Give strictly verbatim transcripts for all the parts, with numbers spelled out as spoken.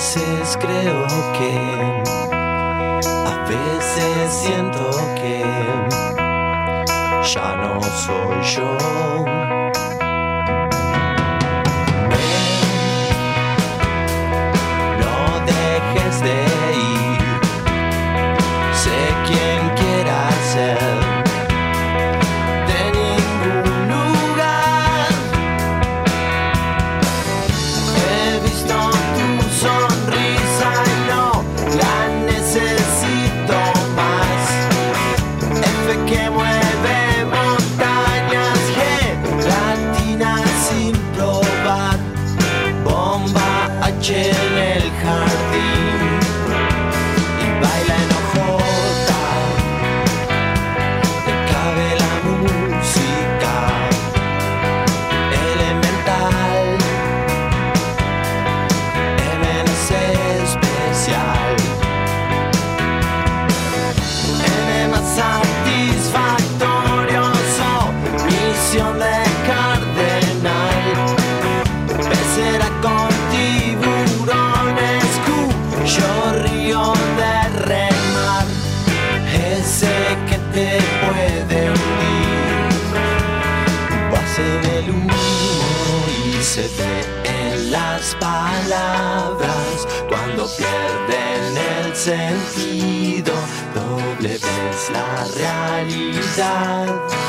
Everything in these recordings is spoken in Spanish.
veces creo que, a veces siento que ya no soy yo. Ven, no dejes de ir, sé quién quiera ser. En el jardín y baila en ojota, te cabe la música elemental, M es especial, N más satisfactorioso, misión de cardenal, pecera con yo río de remar, ese que te puede hundir, vas en el humo y se ve en las palabras cuando pierden el sentido, doble vez la realidad.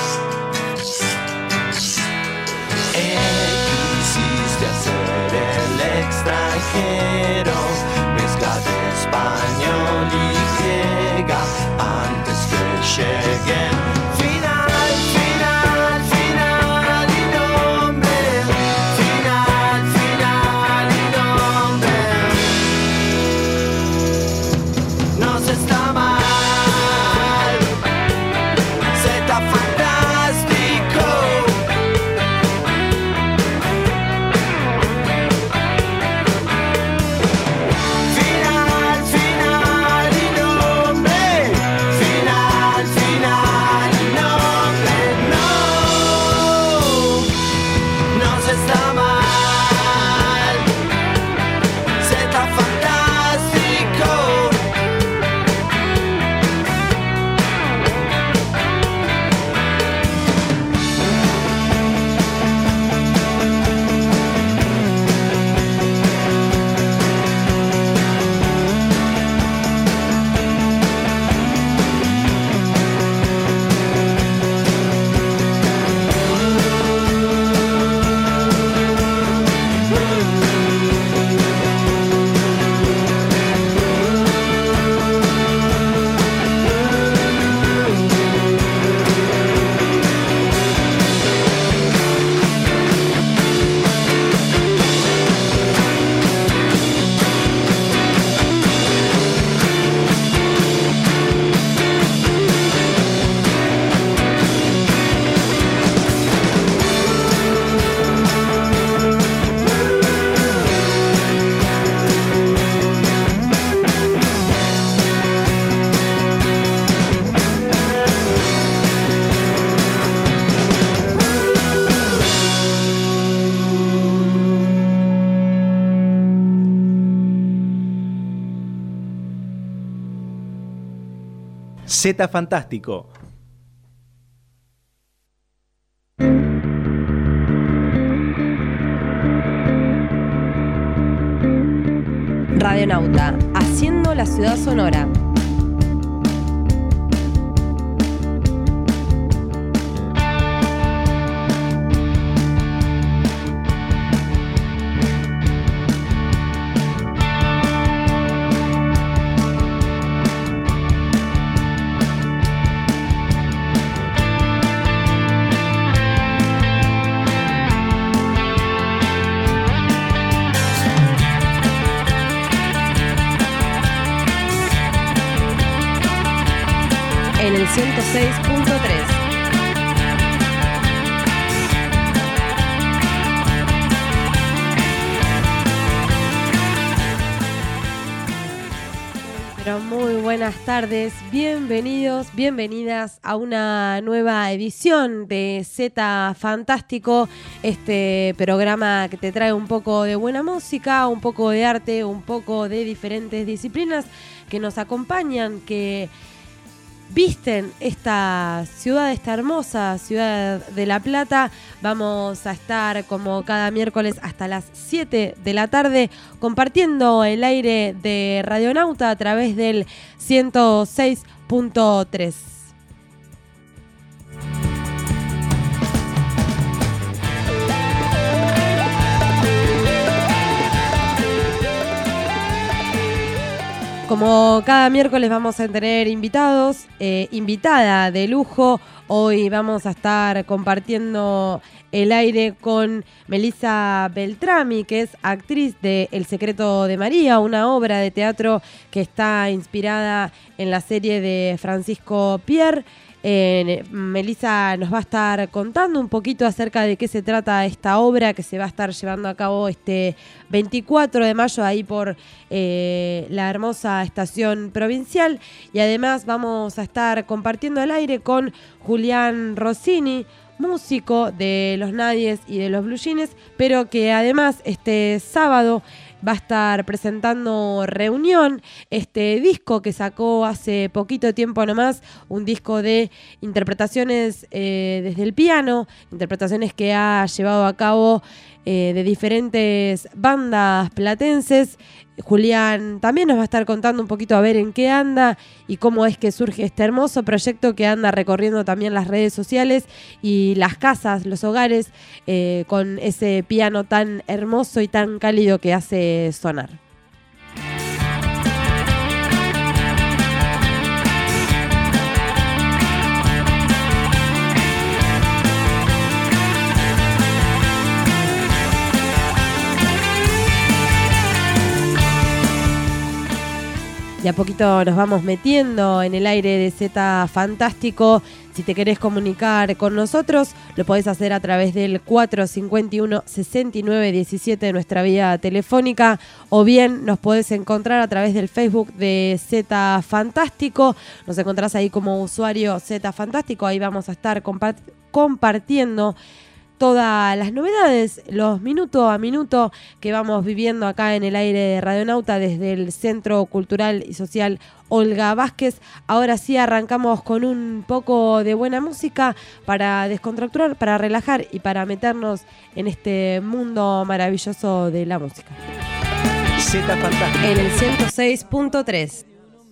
Eh, quisiste hacer el extranjero, mezcla de español y griega antes que lleguen. Final, final, final y nombre. Final, final y nombre. No se está mal. Se está fantástico. Z Fantástico. Radionauta, haciendo la ciudad sonora. En el ciento seis punto tres. Pero muy buenas tardes, bienvenidos, bienvenidas a una nueva edición de Z Fantástico, este programa que te trae un poco de buena música, un poco de arte, un poco de diferentes disciplinas que nos acompañan, que visten esta ciudad, esta hermosa ciudad de La Plata. Vamos a estar como cada miércoles hasta las siete de la tarde compartiendo el aire de Radionauta a través del ciento seis punto tres. Como cada miércoles vamos a tener invitados, eh, invitada de lujo. Hoy vamos a estar compartiendo el aire con Melissa Beltrami, que es actriz de El secreto de María, una obra de teatro que está inspirada en la serie de Francisco Pierre. Eh, Melissa nos va a estar contando un poquito acerca de qué se trata esta obra que se va a estar llevando a cabo este veinticuatro de mayo ahí por eh, la hermosa estación provincial, y además vamos a estar compartiendo el aire con Julián Rossini, músico de Los Nadies y de los Blue Jeans, pero que además este sábado va a estar presentando Reunión, este disco que sacó hace poquito tiempo nomás, un disco de interpretaciones eh, desde el piano, interpretaciones que ha llevado a cabo eh, de diferentes bandas platenses. Julián también nos va a estar contando un poquito a ver en qué anda y cómo es que surge este hermoso proyecto que anda recorriendo también las redes sociales y las casas, los hogares, eh, con ese piano tan hermoso y tan cálido que hace sonar. Y a poquito nos vamos metiendo en el aire de Z Fantástico. Si te querés comunicar con nosotros, lo podés hacer a través del cuatro cinco uno, seis nueve uno siete de nuestra vía telefónica, o bien nos podés encontrar a través del Facebook de Z Fantástico. Nos encontrás ahí como usuario Z Fantástico. Ahí vamos a estar compart- compartiendo todas las novedades, los minuto a minuto que vamos viviendo acá en el aire de Radionauta desde el Centro Cultural y Social Olga Vázquez. Ahora sí arrancamos con un poco de buena música para descontracturar, para relajar y para meternos en este mundo maravilloso de la música. Z Fantástico En el ciento seis punto tres.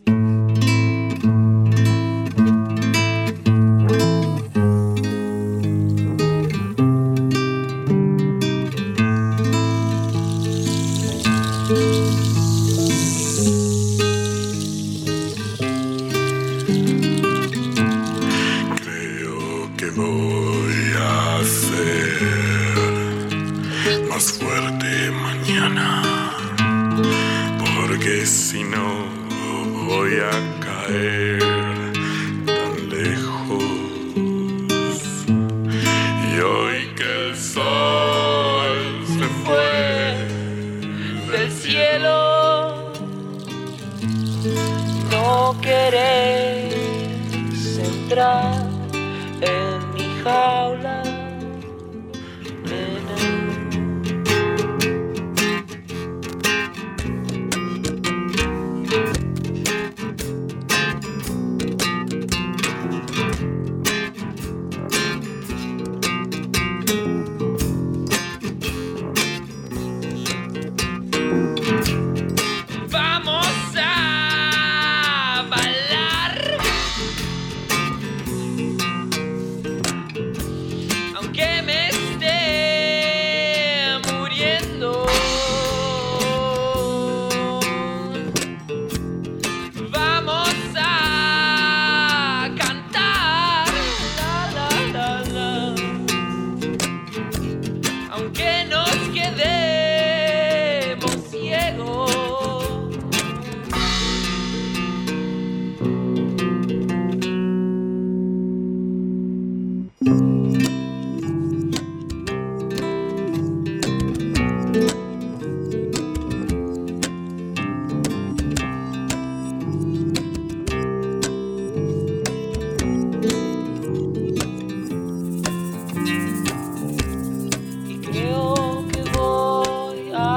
Si no voy a caer tan lejos, y hoy que el sol se fue del cielo, no querés entrar en mi jaula.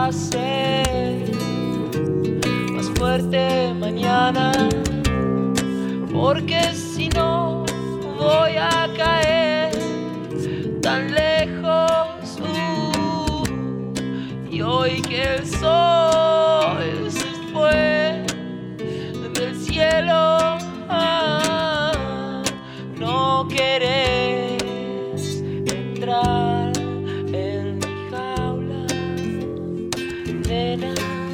a ser más fuerte mañana, porque si no voy a caer tan lejos. Uh, y hoy que el sol se fue del cielo, ah, no querés entrar en mi jaula, nena.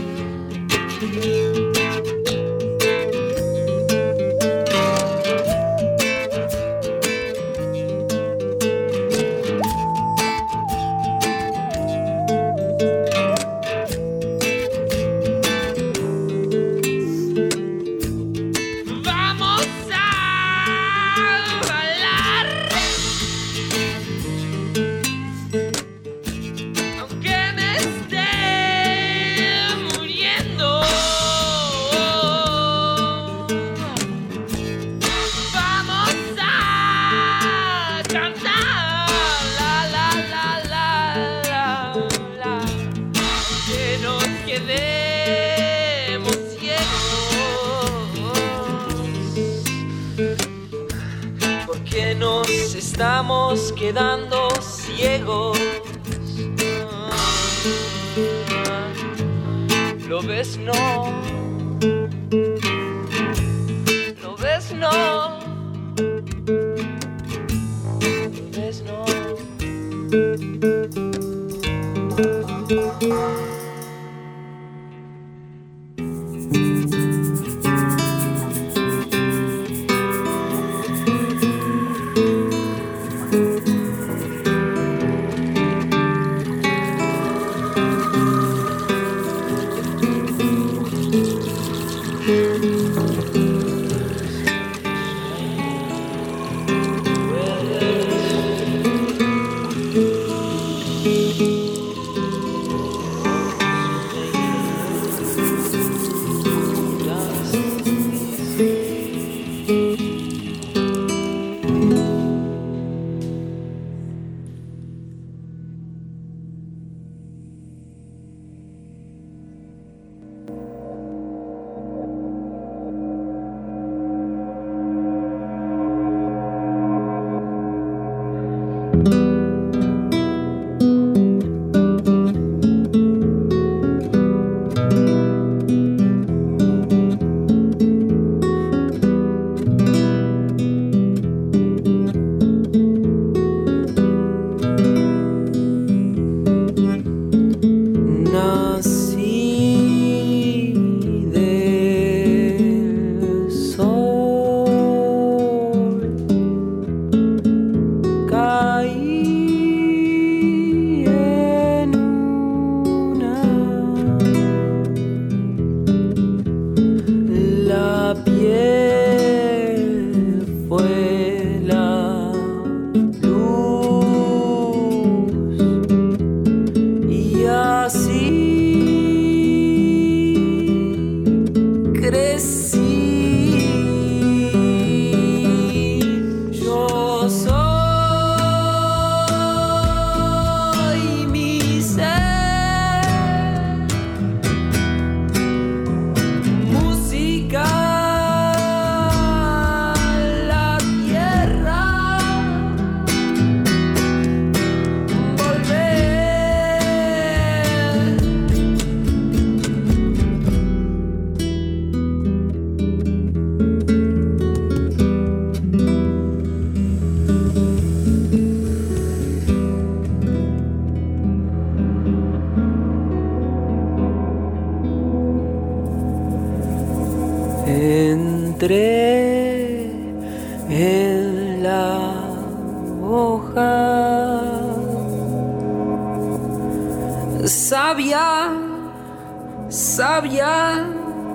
Estamos quedando ciegos. ¿Lo ves? No. ¿Lo ves? No. ¿Lo ves? No. Entré en la hoja sabia, sabia,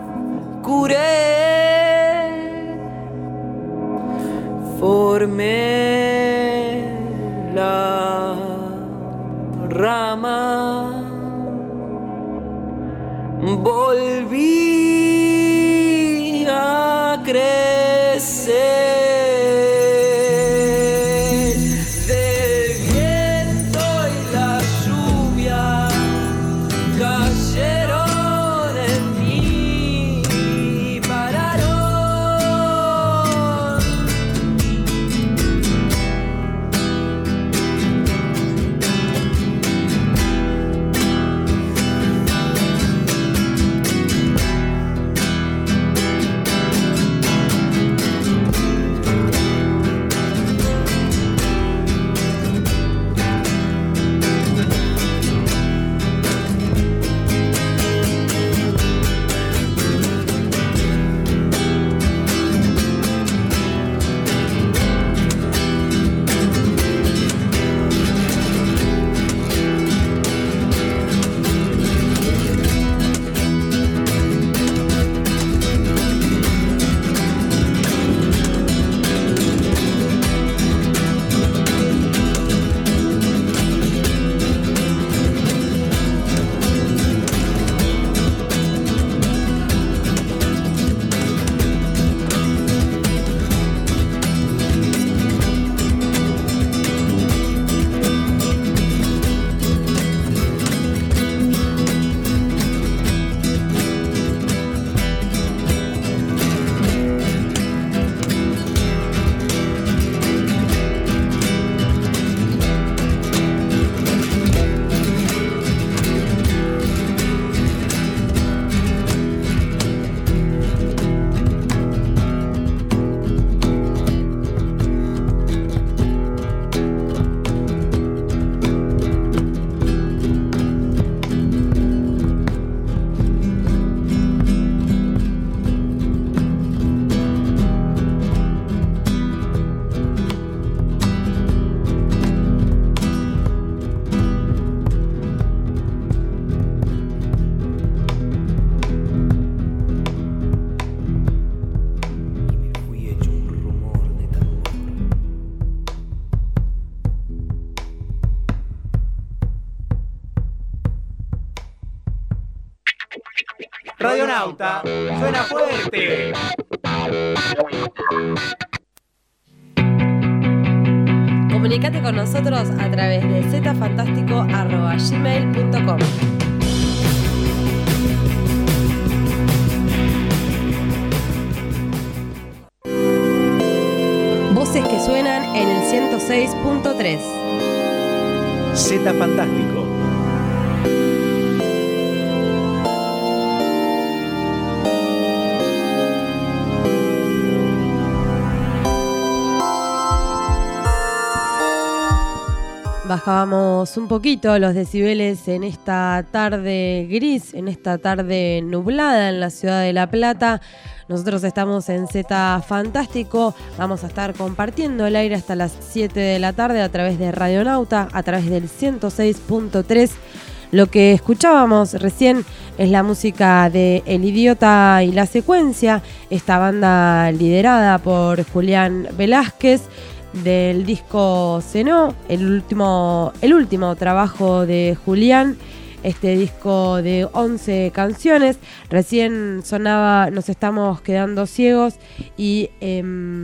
curé, formé la rama, volví a crecer. Del viento y la lluvia cayó. Radionauta, suena fuerte. Comunicate con nosotros a través de zfantástico arroba gmail punto com. Voces que suenan en el ciento seis punto tres. Z Fantástico. Bajábamos un poquito los decibeles en esta tarde gris, en esta tarde nublada en la ciudad de La Plata. Nosotros estamos en Z Fantástico, vamos a estar compartiendo el aire hasta las siete de la tarde a través de Radionauta, a través del ciento seis punto tres. Lo que escuchábamos recién es la música de El Idiota y la Secuencia, esta banda liderada por Julián Velázquez, del disco Cenó, el último, el último trabajo de Julián, este disco de once canciones. Recién sonaba Nos estamos quedando ciegos y eh,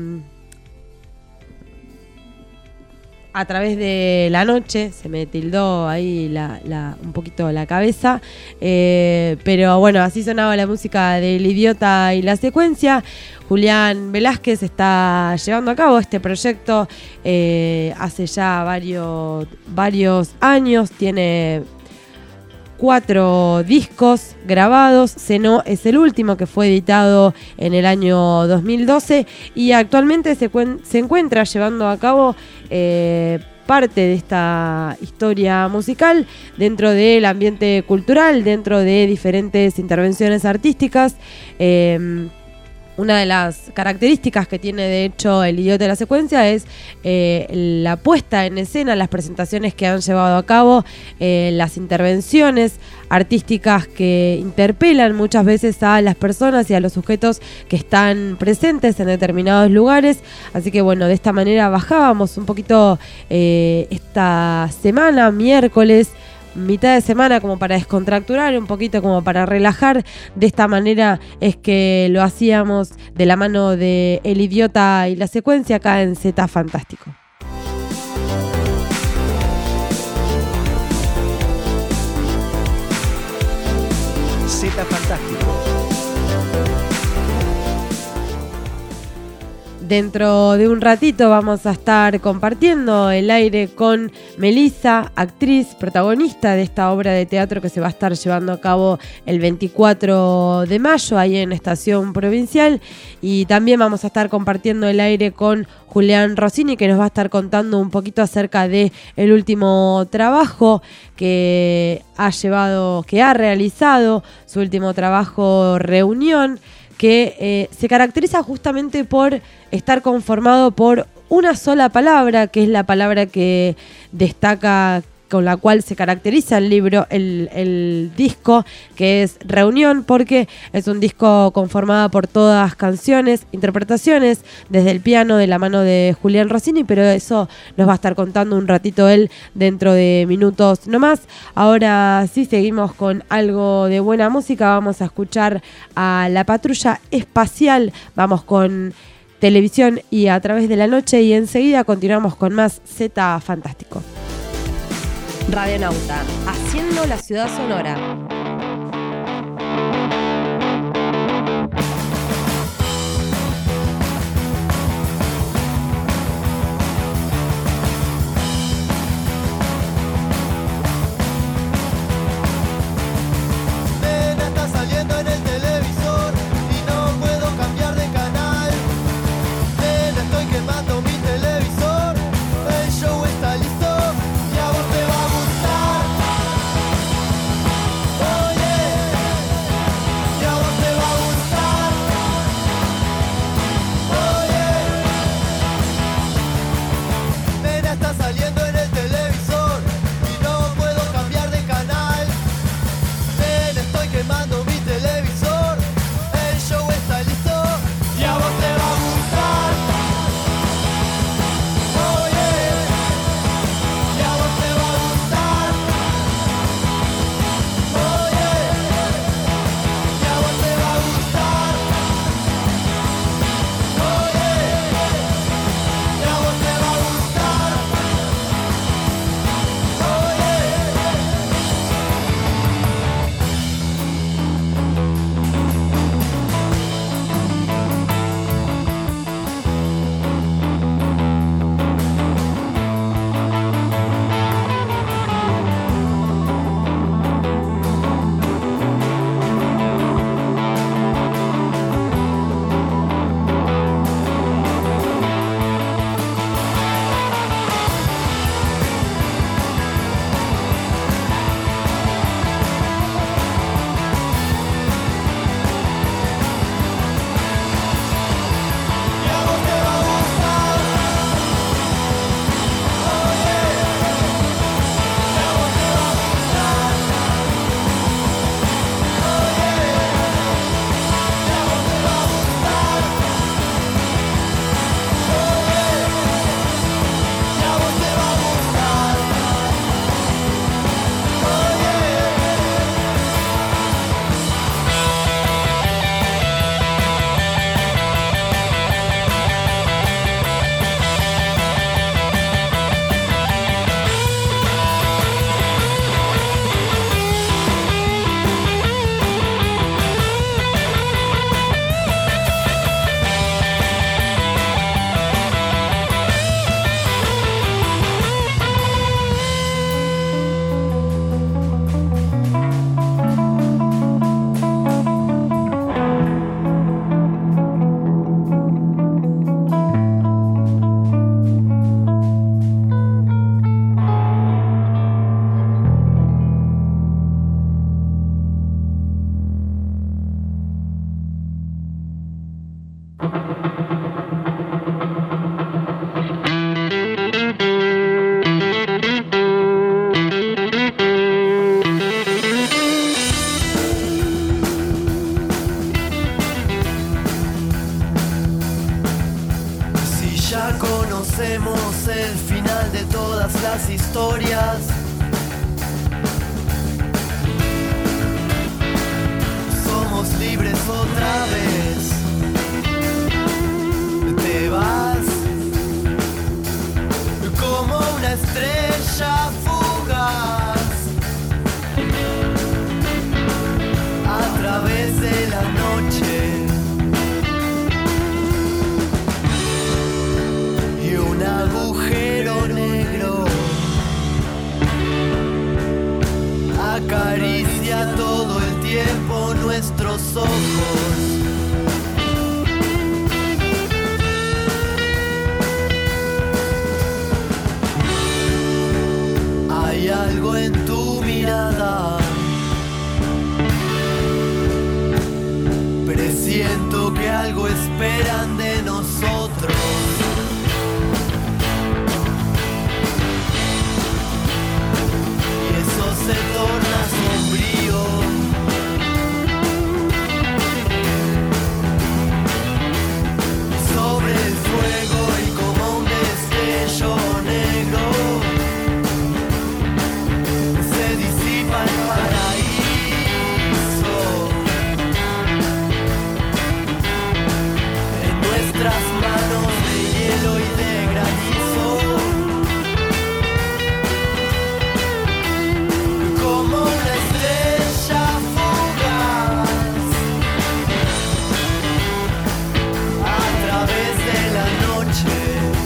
a través de la noche se me tildó ahí la, la, un poquito la cabeza, eh, pero bueno, así sonaba la música del Idiota y la Secuencia. Julián Velázquez está llevando a cabo este proyecto eh, hace ya varios, varios años, tiene cuatro discos grabados. Cenó es el último, que fue editado en el año dos mil doce, y actualmente se, cuen- se encuentra llevando a cabo eh, parte de esta historia musical dentro del ambiente cultural, dentro de diferentes intervenciones artísticas. Eh, Una de las características que tiene de hecho El Idiota de la Secuencia es eh, la puesta en escena, las presentaciones que han llevado a cabo, eh, las intervenciones artísticas que interpelan muchas veces a las personas y a los sujetos que están presentes en determinados lugares. Así que bueno, de esta manera bajábamos un poquito eh, esta semana, miércoles, mitad de semana, como para descontracturar un poquito, como para relajar. De esta manera es que lo hacíamos de la mano de El Idiota y la Secuencia acá en Z Fantástico. Z Fantástico. Dentro de un ratito vamos a estar compartiendo el aire con Melissa, actriz, protagonista de esta obra de teatro que se va a estar llevando a cabo el veinticuatro de mayo ahí en Estación Provincial. Y también vamos a estar compartiendo el aire con Julián Rossini, que nos va a estar contando un poquito acerca de el último trabajo que ha llevado, que ha realizado, su último trabajo, Reunión, que eh, se caracteriza justamente por estar conformado por una sola palabra, que es la palabra que destaca, con la cual se caracteriza el libro, el, el disco, que es Reunión, porque es un disco conformado por todas canciones, interpretaciones, desde el piano de la mano de Julián Rossini, pero eso nos va a estar contando un ratito él dentro de minutos nomás. Ahora sí, seguimos con algo de buena música, vamos a escuchar a La Patrulla Espacial, vamos con Televisión y A Través de la Noche, y enseguida continuamos con más Z Fantástico. Radionauta, haciendo la ciudad sonora. Nena está saliendo en el televisor y no puedo cambiar de canal. Nena, estoy quemando mi televisor, el show está listo y a vos te va a gustar. historias. Somos libres otra vez. Te vas como una estrella fugaz a través de la noche. Y un agujero negro acaricia todo el tiempo nuestros ojos. Hay algo en tu mirada. Presiento que algo esperan de nosotros. Y eso se torna sombrío. Sobre el fuego y como un destello negro se disipa el paraíso. En nuestras manos de hielo y de granizo, como una estrella fugaz a través de la noche.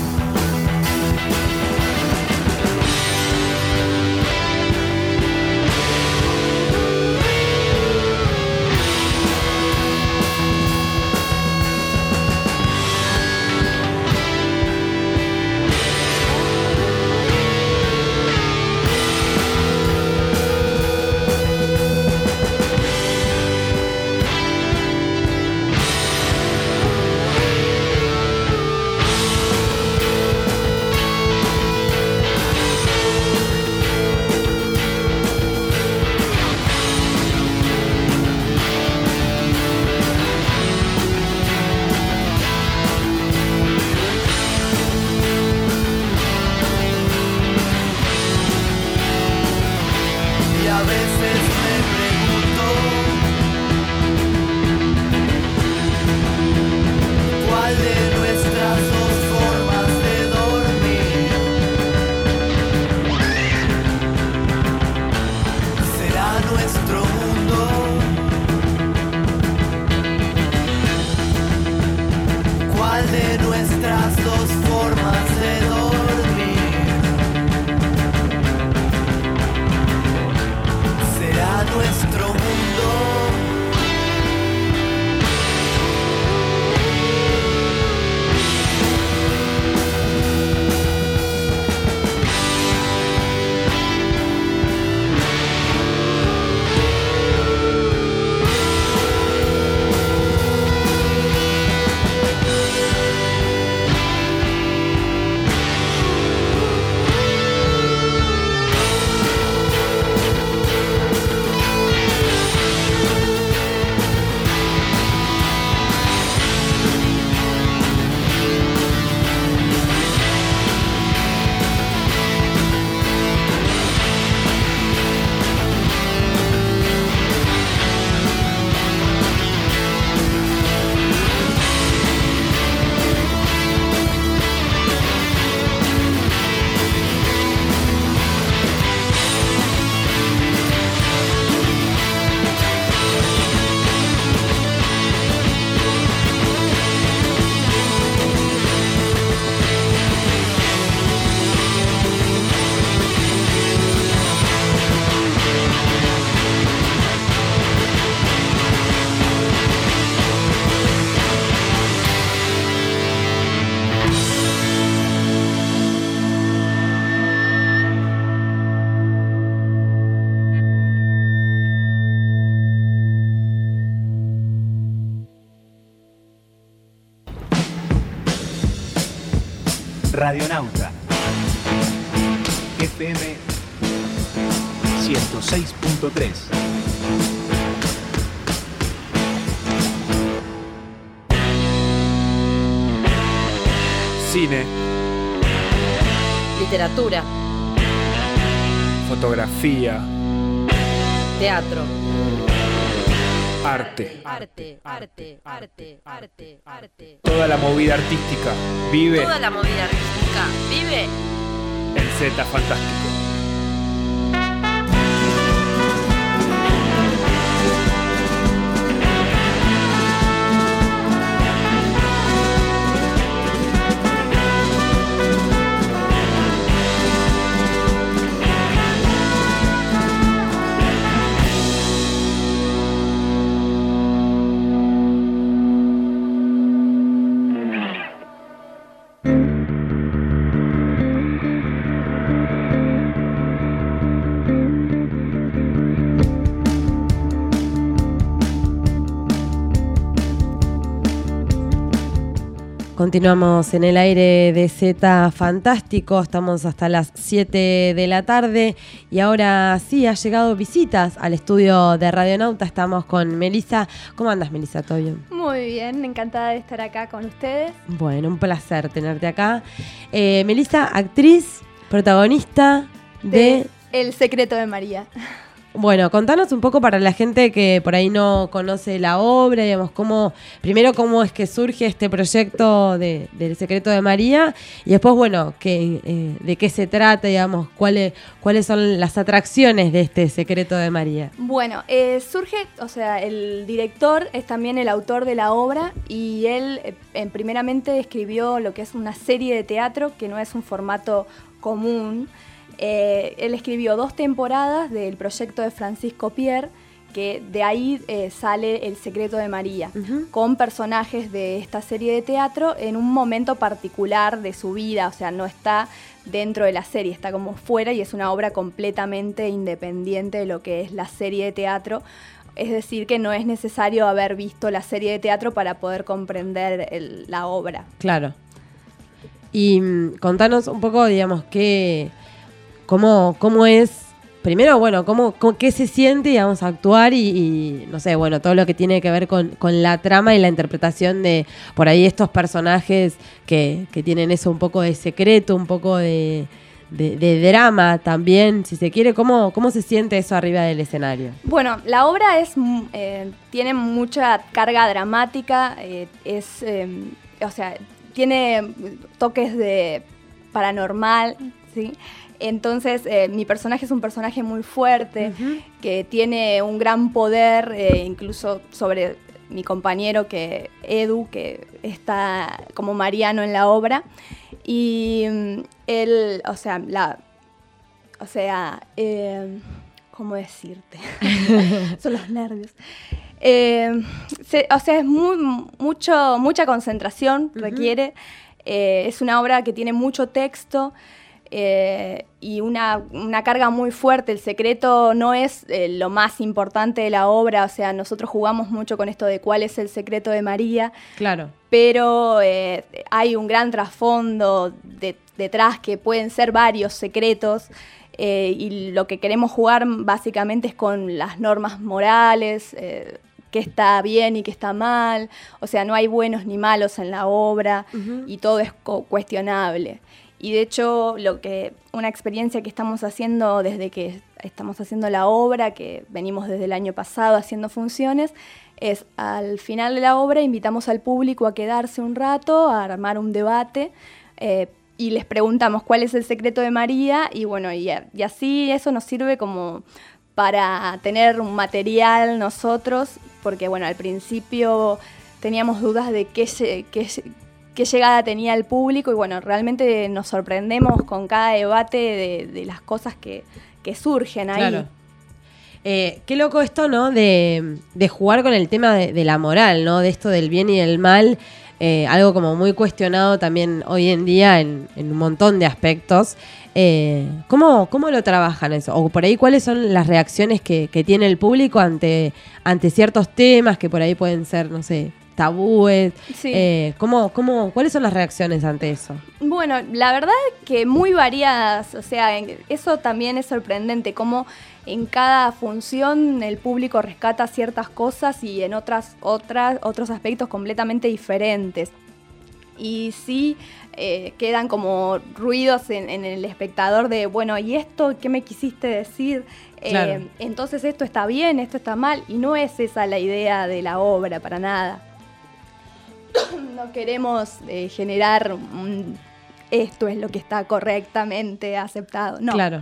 Y a veces me pregunto cuál de nuestras dos formas de dormir será nuestro mundo. ¿Cuál de nuestras dos formas de dormir será nuestro mundo? Radionauta F M ciento seis punto tres. Cine, literatura, fotografía, Teatro. arte. Arte, arte, arte, arte, arte. Toda la movida artística vive Toda la movida artística vive en Z Fantástico. Continuamos en el aire de Z Fantástico, estamos hasta las siete de la tarde y ahora sí, ha llegado visitas al estudio de Radionauta, estamos con Melissa. ¿Cómo andas, Melissa? ¿Todo bien? Muy bien, encantada de estar acá con ustedes. Bueno, un placer tenerte acá. Eh, Melissa, actriz, protagonista de... de El secreto de María. Bueno, contanos un poco para la gente que por ahí no conoce la obra, digamos, cómo, primero cómo es que surge este proyecto de, del Secreto de María y después, bueno, que, eh, de qué se trata, digamos, cuáles cuáles son las atracciones de este Secreto de María. Bueno, eh, surge, o sea, el director es también el autor de la obra y él eh, en primeramente escribió lo que es una serie de teatro que no es un formato común. Eh, él escribió dos temporadas del proyecto de Francisco Pierre, que de ahí eh, sale El Secreto de María, uh-huh. con personajes de esta serie de teatro en un momento particular de su vida, o sea, no está dentro de la serie, está como fuera y es una obra completamente independiente de lo que es la serie de teatro. Es decir, que no es necesario haber visto la serie de teatro para poder comprender el, la obra. Claro. Y mm, contanos un poco, digamos, qué... ¿Cómo, cómo es, primero, bueno, cómo, cómo qué se siente, digamos, actuar y, y, no sé, bueno, todo lo que tiene que ver con, con la trama y la interpretación de, por ahí, estos personajes que, que tienen eso, un poco de secreto, un poco de, de, de drama también, si se quiere, ¿cómo, cómo se siente eso arriba del escenario? Bueno, la obra es eh, tiene mucha carga dramática, eh, es, eh, o sea, tiene toques de paranormal, ¿sí? Entonces, eh, mi personaje es un personaje muy fuerte, uh-huh. que tiene un gran poder, eh, incluso sobre mi compañero, que Edu, que está como Mariano en la obra. Y um, él, o sea, la, o sea, eh, ¿cómo decirte? Son los nervios. Eh, se, o sea, es muy, mucho, mucha concentración, uh-huh. requiere. Eh, es una obra que tiene mucho texto. Eh, y una, una carga muy fuerte. El secreto no es eh, lo más importante de la obra, o sea, nosotros jugamos mucho con esto de cuál es el secreto de María. Claro. Pero eh, hay un gran trasfondo de, detrás que pueden ser varios secretos eh, y lo que queremos jugar básicamente es con las normas morales, eh, qué está bien y qué está mal, o sea, no hay buenos ni malos en la obra, uh-huh. y todo es co- cuestionable. Y de hecho, lo que una experiencia que estamos haciendo desde que estamos haciendo la obra, que venimos desde el año pasado haciendo funciones, es al final de la obra invitamos al público a quedarse un rato, a armar un debate, eh, y les preguntamos cuál es el secreto de María, y bueno, y, y así eso nos sirve como para tener un material nosotros, porque bueno, al principio teníamos dudas de qué se... Qué, qué llegada tenía el público y bueno, realmente nos sorprendemos con cada debate de, de las cosas que, que surgen ahí. Claro. Eh, qué loco esto, ¿no? De, de jugar con el tema de, de la moral, ¿no? De esto del bien y del mal, eh, algo como muy cuestionado también hoy en día en, en un montón de aspectos. Eh, ¿cómo, ¿Cómo lo trabajan eso? O por ahí, ¿cuáles son las reacciones que, que tiene el público ante, ante ciertos temas que por ahí pueden ser, no sé, tabúes? Sí. Eh, ¿cómo, cómo, ¿Cuáles son las reacciones ante eso? Bueno, la verdad que muy variadas, o sea, eso también es sorprendente, cómo en cada función el público rescata ciertas cosas y en otras, otras, otros aspectos completamente diferentes. y sí eh, quedan como ruidos en, en el espectador de, bueno, ¿y esto qué me quisiste decir? Claro. Eh, entonces esto está bien, esto está mal, y no es esa la idea de la obra para nada. No queremos eh, generar un, esto es lo que está correctamente aceptado, no. Claro.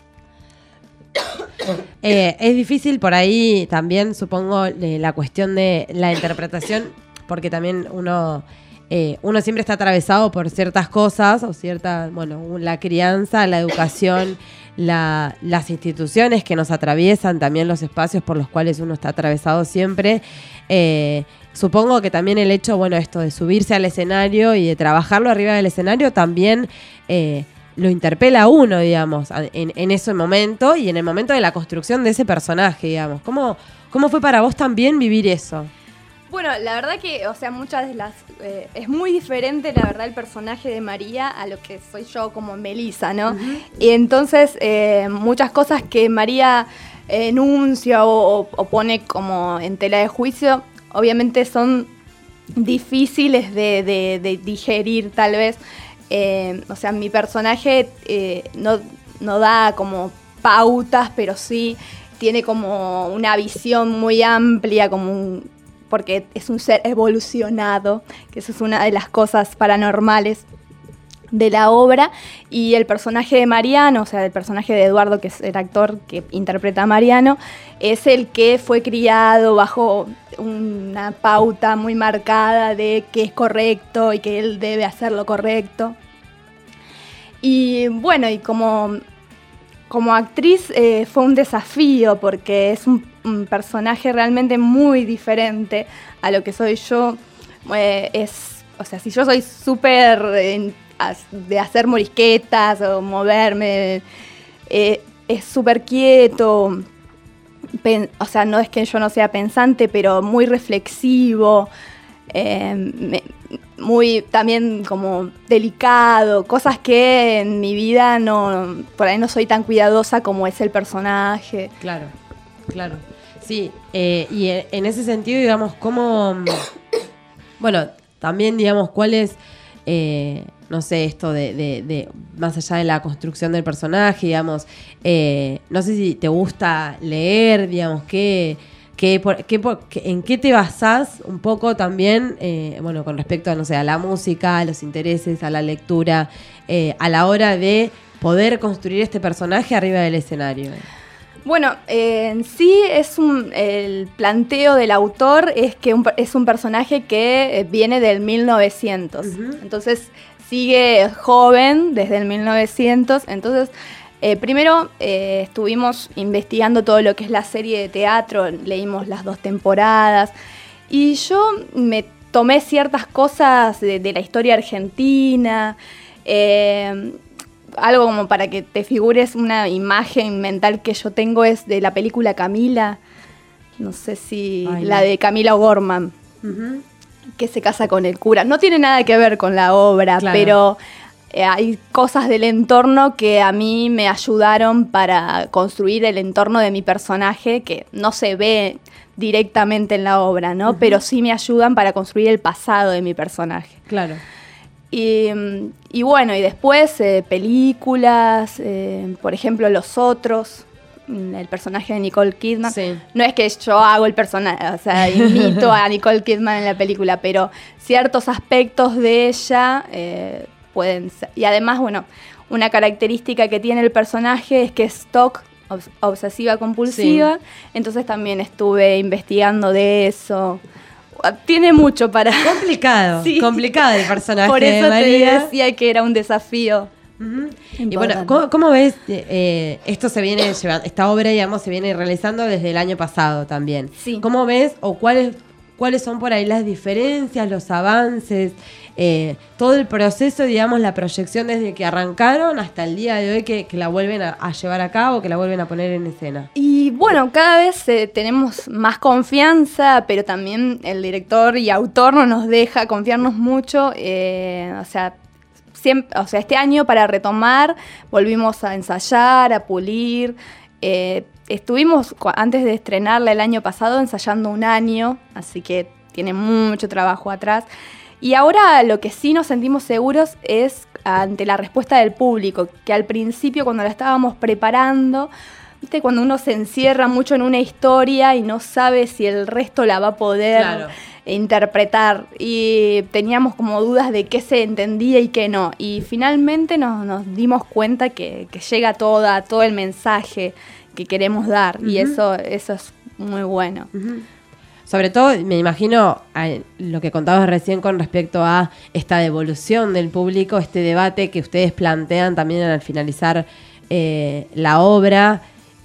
Eh, es difícil por ahí también, supongo, eh, la cuestión de la interpretación, porque también uno, eh, uno siempre está atravesado por ciertas cosas, o cierta, bueno, la crianza, la educación, la, las instituciones que nos atraviesan, también los espacios por los cuales uno está atravesado siempre. Eh, supongo que también el hecho, bueno, esto de subirse al escenario y de trabajarlo arriba del escenario también eh, lo interpela a uno, digamos, en, en ese momento y en el momento de la construcción de ese personaje, digamos. ¿Cómo, cómo fue para vos también vivir eso? Bueno, la verdad que, o sea, muchas de las... Eh, es muy diferente, la verdad, el personaje de María a lo que soy yo como Melissa, ¿no? Uh-huh. Y entonces, eh, muchas cosas que María enuncia o, o pone como en tela de juicio, obviamente son difíciles de, de, de digerir, tal vez. Eh, o sea, mi personaje eh, no, no da como pautas, pero sí tiene como una visión muy amplia, como un, porque es un ser evolucionado, que eso es una de las cosas paranormales de la obra. Y el personaje de Mariano, o sea, el personaje de Eduardo, que es el actor que interpreta a Mariano, es el que fue criado bajo una pauta muy marcada de que es correcto y que él debe hacer lo correcto. Y bueno, y como, como actriz eh, fue un desafío, porque es un, un personaje realmente muy diferente a lo que soy yo. Eh, es, o sea, si yo soy súper eh, de hacer morisquetas o moverme, eh, es súper quieto. Pen, o sea, no es que yo no sea pensante, pero muy reflexivo, eh, me, muy también como delicado, cosas que en mi vida no, por ahí no soy tan cuidadosa como es el personaje. Claro, claro. Sí, eh, y en ese sentido, digamos, cómo, bueno, también, digamos, cuál es, eh, no sé, esto de, de, de, más allá de la construcción del personaje, digamos, eh, no sé si te gusta leer, digamos, qué, qué, por, qué, por, en qué te basás un poco también, eh, bueno, con respecto a, no sé, a la música, a los intereses, a la lectura, eh, a la hora de poder construir este personaje arriba del escenario. Bueno, eh, en sí es un, el planteo del autor es que un, es un personaje que viene del mil novecientos, uh-huh. Entonces sigue joven desde el mil novecientos, entonces eh, primero eh, estuvimos investigando todo lo que es la serie de teatro, leímos las dos temporadas y yo me tomé ciertas cosas de, de la historia argentina, eh, algo como para que te figures una imagen mental que yo tengo es de la película Camila, no sé si Ay, la no. de Camila O'Gorman, uh-huh. que se casa con el cura. No tiene nada que ver con la obra, claro. pero eh, hay cosas del entorno que a mí me ayudaron para construir el entorno de mi personaje, que no se ve directamente en la obra, ¿no? Uh-huh. Pero sí me ayudan para construir el pasado de mi personaje. Claro. Y, y bueno, y después eh, películas, eh, por ejemplo, Los Otros, el personaje de Nicole Kidman. Sí. No es que yo hago el personaje, o sea, imito a Nicole Kidman en la película, pero ciertos aspectos de ella eh, pueden ser. Y además, bueno, una característica que tiene el personaje es que es T O C, obs- obsesiva compulsiva, sí. Entonces también estuve investigando de eso. Tiene mucho para... Complicado, sí. complicado el personaje Por eso de María. Te decía que era un desafío. Uh-huh. Y bueno, ¿cómo, cómo ves? Eh, esto se viene llevando, esta obra, digamos, se viene realizando desde el año pasado también. Sí. ¿Cómo ves o cuáles cuáles son por ahí las diferencias, los avances, eh, todo el proceso, digamos, la proyección desde que arrancaron hasta el día de hoy que, que la vuelven a, a llevar a cabo, que la vuelven a poner en escena? Y bueno, cada vez eh, tenemos más confianza, pero también el director y autor no nos deja confiarnos mucho, eh, o sea... Siempre, o sea, este año para retomar volvimos a ensayar, a pulir. Eh, estuvimos, antes de estrenarla el año pasado, ensayando un año, así que tiene mucho trabajo atrás. Y ahora lo que sí nos sentimos seguros es ante la respuesta del público, que al principio cuando la estábamos preparando, ¿viste? Cuando uno se encierra mucho en una historia y no sabe si el resto la va a poder Claro. interpretar, y teníamos como dudas de qué se entendía y qué no, y finalmente nos, nos dimos cuenta que, que llega toda, todo el mensaje que queremos dar, y Ujú. eso, eso es muy bueno. Ujú. Sobre todo, me imagino a lo que contabas recién con respecto a esta devolución del público, este debate que ustedes plantean también al finalizar eh, la obra.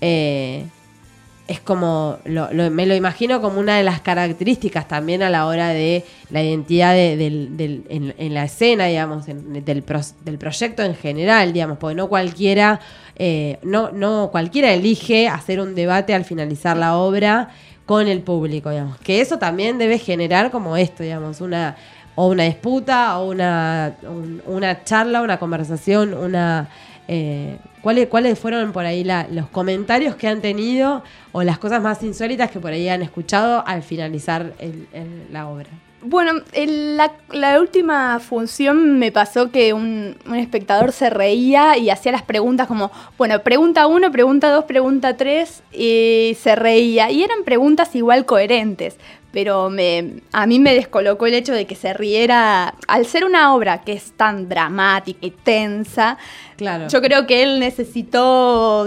Eh, es como, lo, lo- me lo imagino como una de las características también a la hora de la identidad de- del, del- en, en la escena, digamos, en- del, pros- del proyecto en general, digamos, porque no cualquiera, eh, no, no cualquiera elige hacer un debate al finalizar la obra con el público, digamos, que eso también debe generar como esto, digamos, una o una disputa o una, un- una charla, una conversación, una eh, ¿cuáles, cuáles fueron por ahí la- los comentarios que han tenido o las cosas más insólitas que por ahí han escuchado al finalizar el- el- la obra? Bueno, en la, la última función me pasó que un, un espectador se reía y hacía las preguntas como, bueno, pregunta uno, pregunta dos, pregunta tres, y se reía. Y eran preguntas igual coherentes, pero me, a mí me descolocó el hecho de que se riera. Al ser una obra que es tan dramática y tensa, Claro. yo creo que él necesitó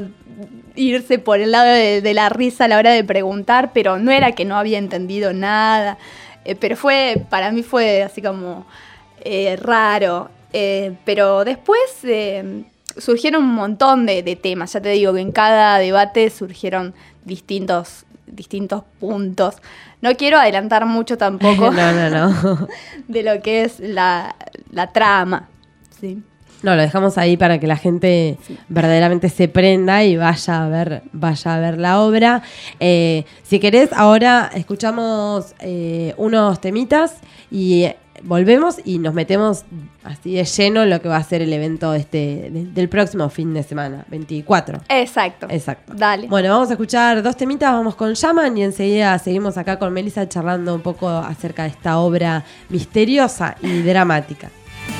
irse por el lado de, de la risa a la hora de preguntar, pero no era que no había entendido nada. Eh, pero fue, para mí fue así como eh, raro. Eh, pero después eh, surgieron un montón de, de temas. Ya te digo que en cada debate surgieron distintos, distintos puntos. No quiero adelantar mucho tampoco no, no, no. de lo que es la, la trama. Sí. No, lo dejamos ahí para que la gente verdaderamente se prenda y vaya a ver, vaya a ver la obra. Eh, si querés, ahora escuchamos eh, unos temitas y eh, volvemos y nos metemos así de lleno en lo que va a ser el evento este de- del próximo fin de semana, veinticuatro. Exacto. Exacto. Dale. Bueno, vamos a escuchar dos temitas, vamos con Shaman y enseguida seguimos acá con Melissa charlando un poco acerca de esta obra misteriosa y dramática.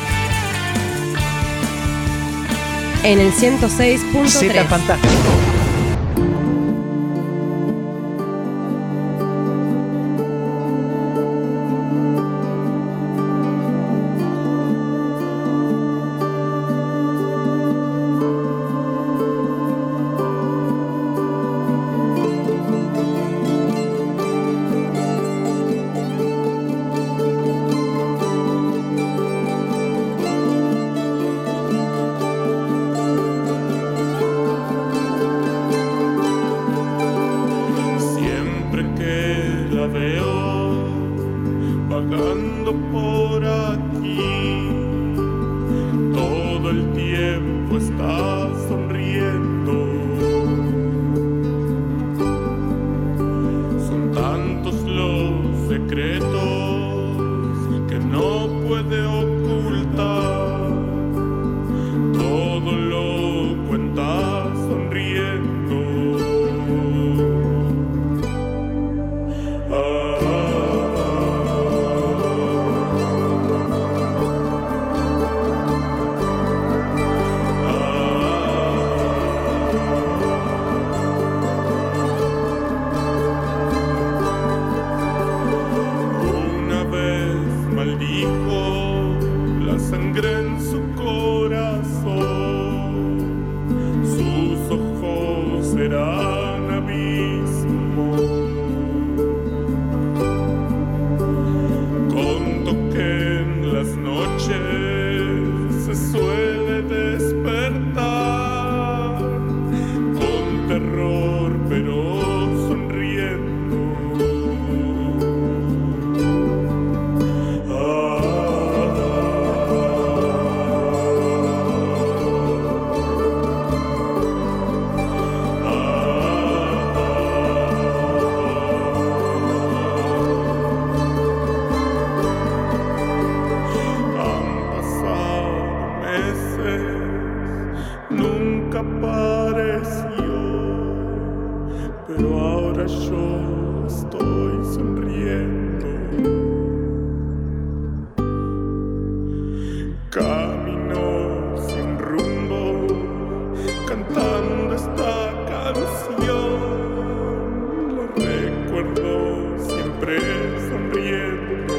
En el ciento seis punto Z tres. Fantástico. Siempre que la veo vagando por aquí, todo el tiempo está sonriendo. Son tantos los secretos que no puede ocultar. Todo lo cuenta sonriendo. Uh, miedo, siempre sonriendo.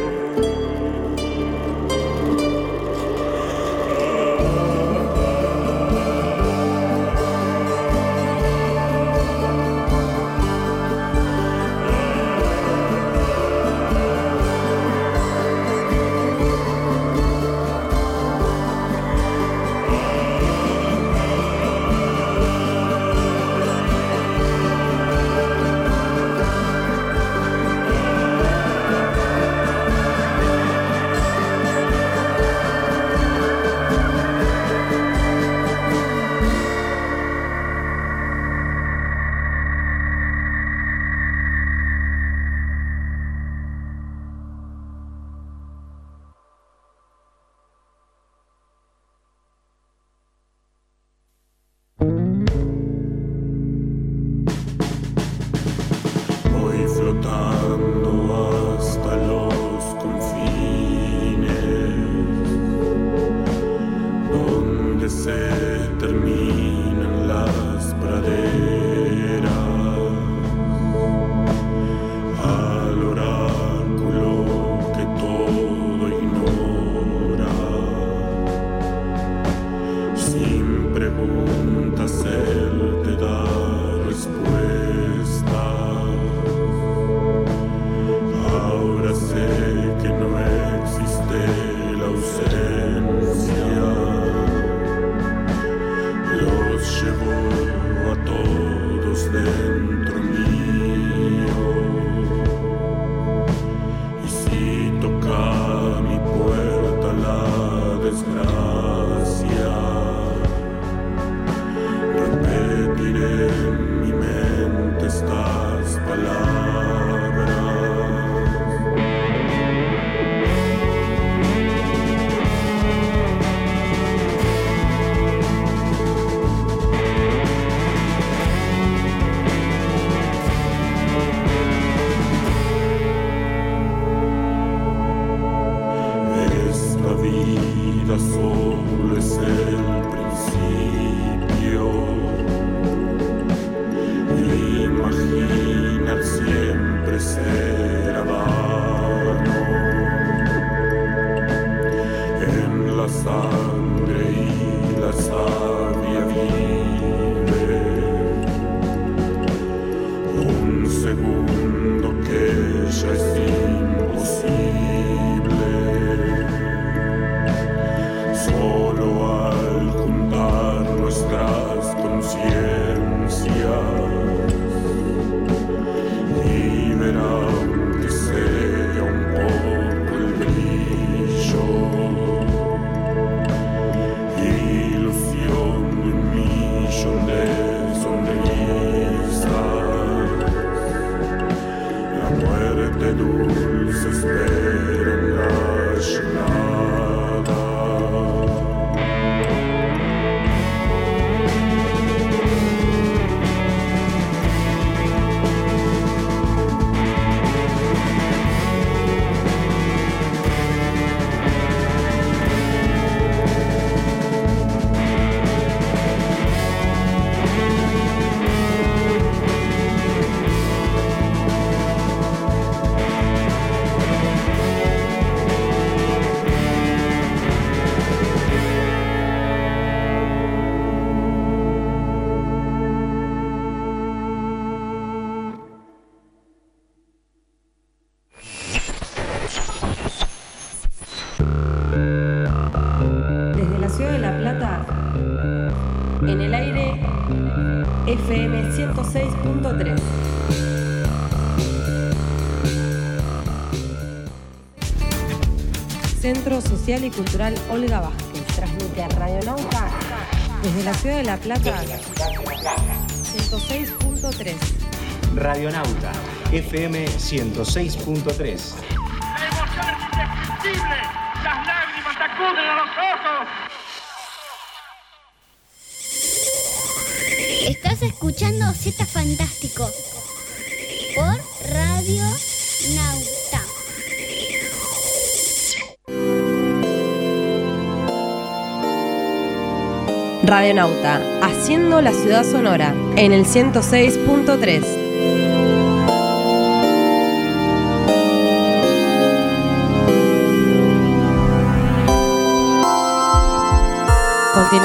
Voy flotando hasta los confines, donde se terminan las praderas, al oráculo que todo ignora. Sin preguntas él te da respuestas. Ahora sé que no existe la ausencia. Los llevo a todos dentro mío. Y si toca mi puerta la desgracia, repetiré en mi mente estas palabras. Esta vida solo es el principio. Imaginar siempre será vano. En la sangre y la savia vive un segundo que ya es imposible. Solo al juntar nuestras conciencias y ver aunque sea un poco el brillo, ilusión de un millón de sonrisas, la muerte dulce espera en la llegada. Desde la ciudad de La Plata, en el aire F M ciento seis punto tres. Centro Social y Cultural Olga Vázquez transmite a Radionauta desde la ciudad de La Plata ciento seis punto tres. Radionauta, F M ciento seis punto tres. La emoción es indescriptible, las lágrimas te acuden a los ojos. Estás escuchando Z Fantástico por Radio Nauta. Radionauta, haciendo la ciudad sonora en el ciento seis punto tres.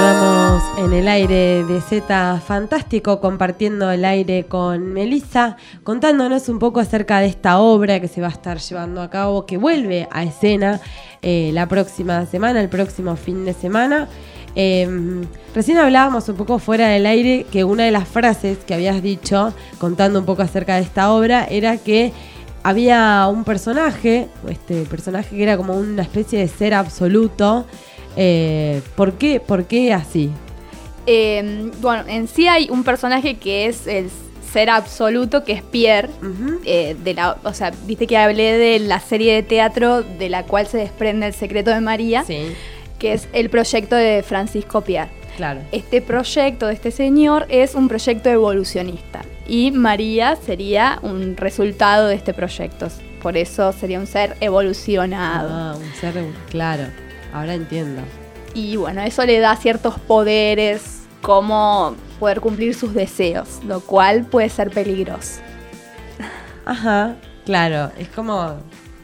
Continuamos en el aire de Z Fantástico, compartiendo el aire con Melissa, contándonos un poco acerca de esta obra que se va a estar llevando a cabo, que vuelve a escena eh, la próxima semana, el próximo fin de semana. Eh, recién hablábamos un poco fuera del aire que una de las frases que habías dicho, contando un poco acerca de esta obra, era que había un personaje, este personaje que era como una especie de ser absoluto. Eh, ¿por qué, ¿Por qué así? Eh, bueno, en sí hay un personaje que es el ser absoluto, que es Pierre. Uh-huh. eh, de la, o sea, viste que hablé de la serie de teatro de la cual se desprende El secreto de María, sí, que es el proyecto de Francisco Pierre. Claro. Este proyecto de este señor es un proyecto evolucionista y María sería un resultado de este proyecto. Por eso sería un ser evolucionado. Ah, un ser, claro. Ahora entiendo. Y bueno, eso le da ciertos poderes, como poder cumplir sus deseos, lo cual puede ser peligroso. Ajá, claro, es como...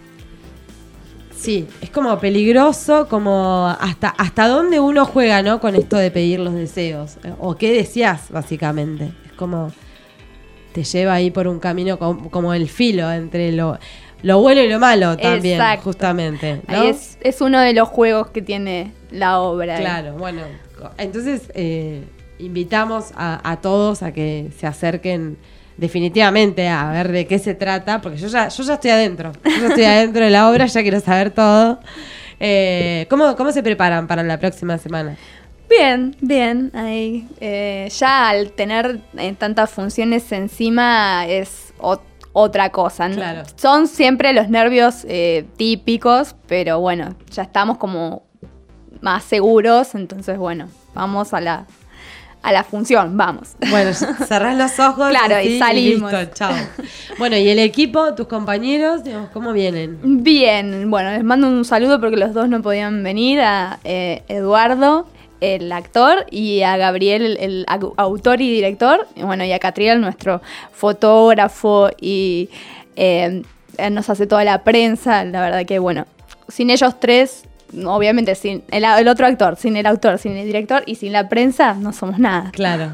Sí, es como peligroso, como hasta, hasta dónde uno juega, ¿no? Con esto de pedir los deseos. O qué deseas, básicamente. Es como... Te lleva ahí por un camino como, como el filo entre lo... Lo bueno y lo malo también, exacto, justamente, ¿no? Ahí es, es uno de los juegos que tiene la obra. Claro, bueno, entonces eh, invitamos a, a todos a que se acerquen definitivamente a ver de qué se trata, porque yo ya, yo ya estoy adentro, yo ya estoy adentro de la obra, ya quiero saber todo. Eh, ¿cómo, ¿Cómo se preparan para la próxima semana? Bien, bien. Ahí, eh, ya al tener eh, tantas funciones encima es otro. Otra cosa, ¿no? Claro. Son siempre los nervios eh, típicos, pero bueno, ya estamos como más seguros, entonces bueno, vamos a la a la función, vamos. Bueno, cerrás los ojos, claro, así, y salimos. Y listo, chao. Bueno, ¿y el equipo, tus compañeros, digamos, cómo vienen? Bien, bueno, les mando un saludo porque los dos no podían venir, a eh, Eduardo, el actor, y a Gabriel, el, el autor y director, y bueno, y a Catriel, nuestro fotógrafo, y eh, nos hace toda la prensa. La verdad que, bueno, sin ellos tres, obviamente sin el, el otro actor, sin el autor, sin el director y sin la prensa, no somos nada. Claro.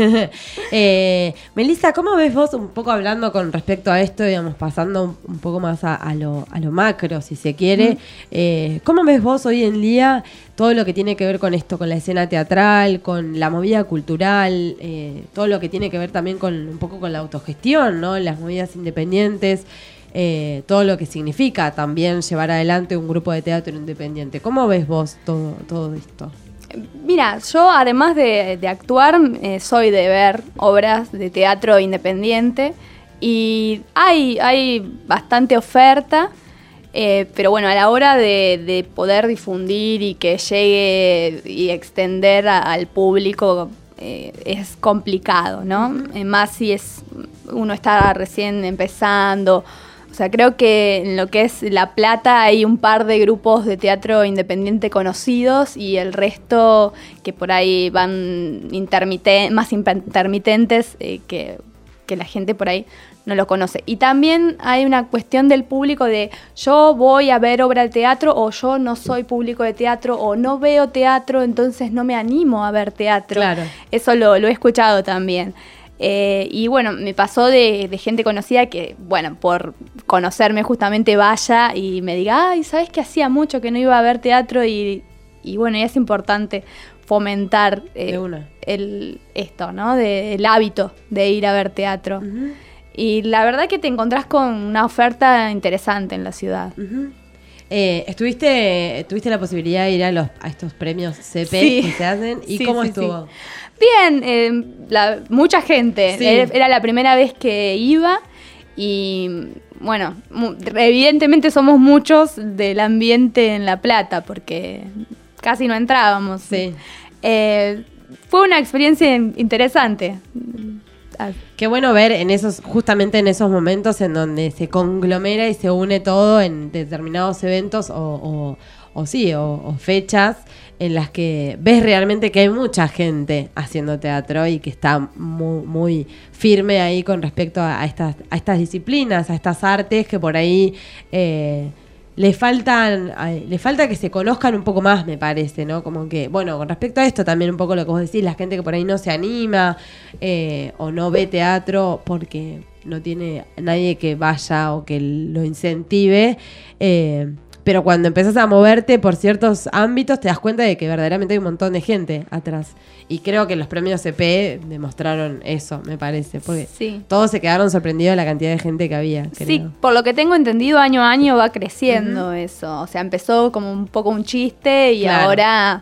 eh, Melissa, ¿cómo ves vos, un poco hablando con respecto a esto, digamos, pasando un, un poco más a, a, lo, a lo macro, si se quiere, mm. eh, ¿cómo ves vos hoy en día todo lo que tiene que ver con esto, con la escena teatral, con la movida cultural, eh, todo lo que tiene que ver también con un poco con la autogestión, ¿no? Las movidas independientes, eh, todo lo que significa también llevar adelante un grupo de teatro independiente? ¿Cómo ves vos todo, todo esto? Mira, yo además de, de actuar, eh, soy de ver obras de teatro independiente y hay, hay bastante oferta. Eh, pero bueno, a la hora de, de poder difundir y que llegue y extender a, al público eh, es complicado, ¿no? Uh-huh. Eh, más si es uno está recién empezando. O sea, creo que en lo que es La Plata hay un par de grupos de teatro independiente conocidos y el resto que por ahí van intermiten- más intermitentes eh, que, que la gente por ahí no lo conoce. Y también hay una cuestión del público de yo voy a ver obra de teatro o yo no soy público de teatro o no veo teatro, entonces no me animo a ver teatro. Claro. Eso lo, lo he escuchado también. Eh, y bueno, me pasó de, de gente conocida que, bueno, por conocerme justamente vaya y me diga, ay, ¿sabes que hacía mucho que no iba a ver teatro? Y, y bueno, y es importante fomentar eh, de una. el, esto, ¿no? De, el hábito de ir a ver teatro. Uh-huh. Y la verdad que te encontrás con una oferta interesante en la ciudad. Uh-huh. Eh, ¿estuviste, ¿Tuviste la posibilidad de ir a, los, a estos premios C P sí. que se hacen? ¿Y sí, cómo sí, estuvo? Sí. Bien, eh, la, mucha gente. Sí. Era, era la primera vez que iba y, bueno, mu- evidentemente somos muchos del ambiente en La Plata porque casi no entrábamos. Sí. Eh, fue una experiencia interesante. Qué bueno ver en esos, justamente en esos momentos en donde se conglomera y se une todo en determinados eventos o, o, o sí, o, o fechas en las que ves realmente que hay mucha gente haciendo teatro y que está muy, muy firme ahí con respecto a, a, estas, a estas disciplinas, a estas artes que por ahí eh, le faltan, ay, le falta que se conozcan un poco más, me parece, ¿no? Como que, bueno, con respecto a esto también un poco lo que vos decís, la gente que por ahí no se anima eh, o no ve teatro porque no tiene nadie que vaya o que lo incentive, eh, pero cuando empezás a moverte por ciertos ámbitos te das cuenta de que verdaderamente hay un montón de gente atrás. Y creo que los premios C P demostraron eso, me parece, porque sí. todos se quedaron sorprendidos de la cantidad de gente que había. Creo. Sí, por lo que tengo entendido, año a año va creciendo uh-huh. eso. O sea, empezó como un poco un chiste y claro. ahora,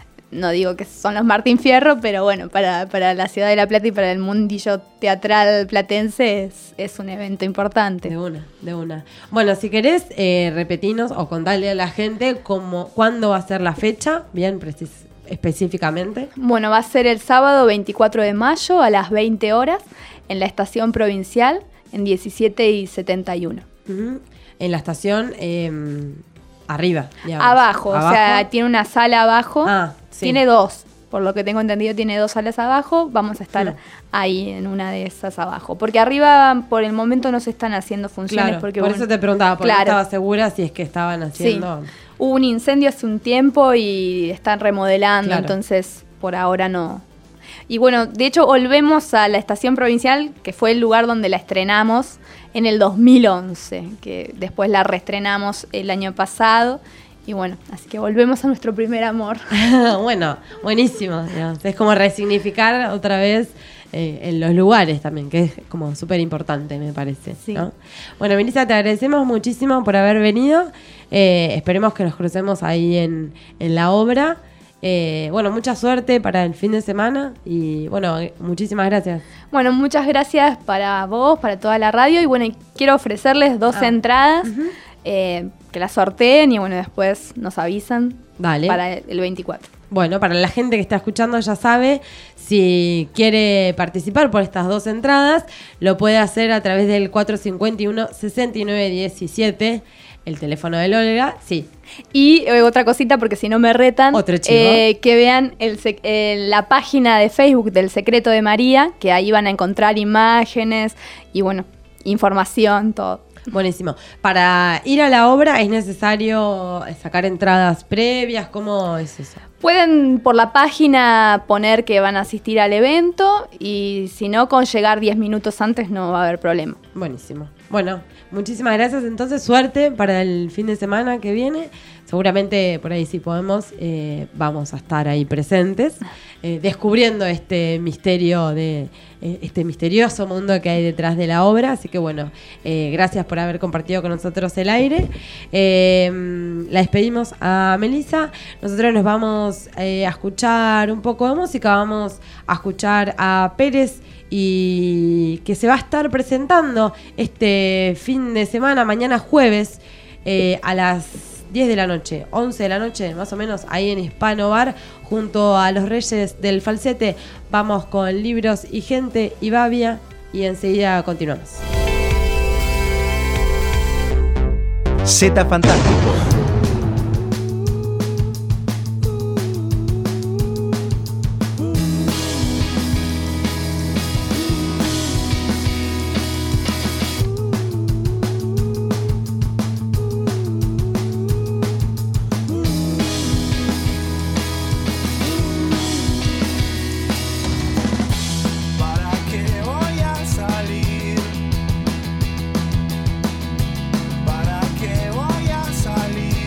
no digo que son los Martín Fierro, pero bueno, para, para la ciudad de La Plata y para el mundillo teatral platense es, es un evento importante. De una, de una. Bueno, si querés, eh, repetinos o contarle a la gente cómo, cuándo va a ser la fecha, bien precis- específicamente. Bueno, va a ser el sábado veinticuatro de mayo a las veinte horas en la estación provincial en diecisiete y setenta y uno. Uh-huh. En la estación eh, arriba, digamos. Abajo, abajo, o sea, tiene una sala abajo. Ah, sí. Tiene dos, por lo que tengo entendido, tiene dos salas abajo. Vamos a estar no. ahí en una de esas abajo. Porque arriba, por el momento, no se están haciendo funciones. Claro, porque, por bueno, eso te preguntaba, porque claro. no estaba segura si es que estaban haciendo... Sí. Hubo un incendio hace un tiempo y están remodelando, claro. entonces por ahora no. Y bueno, de hecho volvemos a la estación provincial, que fue el lugar donde la estrenamos en el dos mil once, que después la reestrenamos el año pasado. Y bueno, así que volvemos a nuestro primer amor. Bueno, buenísimo. Digamos. Es como resignificar otra vez eh, en los lugares también, que es como súper importante, me parece. Sí. ¿no? Bueno, Melissa, te agradecemos muchísimo por haber venido. Eh, esperemos que nos crucemos ahí en, en la obra. Eh, bueno, mucha suerte para el fin de semana y bueno, muchísimas gracias. Bueno, muchas gracias para vos, para toda la radio y bueno, quiero ofrecerles dos ah. entradas uh-huh. eh, que las sorteen y bueno, después nos avisan. Dale. Para el veinticuatro. Bueno, para la gente que está escuchando ya sabe, si quiere participar por estas dos entradas, lo puede hacer a través del cuatro cinco uno, seis nueve uno siete, el teléfono de Olga, sí. Y eh, otra cosita, porque si no me retan, Otro chivo. Eh, que vean el sec- eh, la página de Facebook del Secreto de María, que ahí van a encontrar imágenes y bueno, información, todo. Buenísimo. Para ir a la obra es necesario sacar entradas previas, ¿cómo es eso? Pueden por la página poner que van a asistir al evento y si no, con llegar diez minutos antes no va a haber problema. Buenísimo. Bueno, muchísimas gracias. Entonces, suerte para el fin de semana que viene. Seguramente por ahí si podemos, eh, vamos a estar ahí presentes, eh, descubriendo este misterio de eh, este misterioso mundo que hay detrás de la obra. Así que bueno, eh, gracias por haber compartido con nosotros el aire. Eh, la despedimos a Melissa. Nosotros nos vamos eh, a escuchar un poco de música. Vamos a escuchar a Pérez, y que se va a estar presentando este fin de semana, mañana jueves, eh, a las diez de la noche, once de la noche, más o menos, ahí en Hispano Bar, junto a los Reyes del Falsete. Vamos con Libros y Gente y Babia y enseguida continuamos. Z Fantástico. ¿Para qué voy a salir?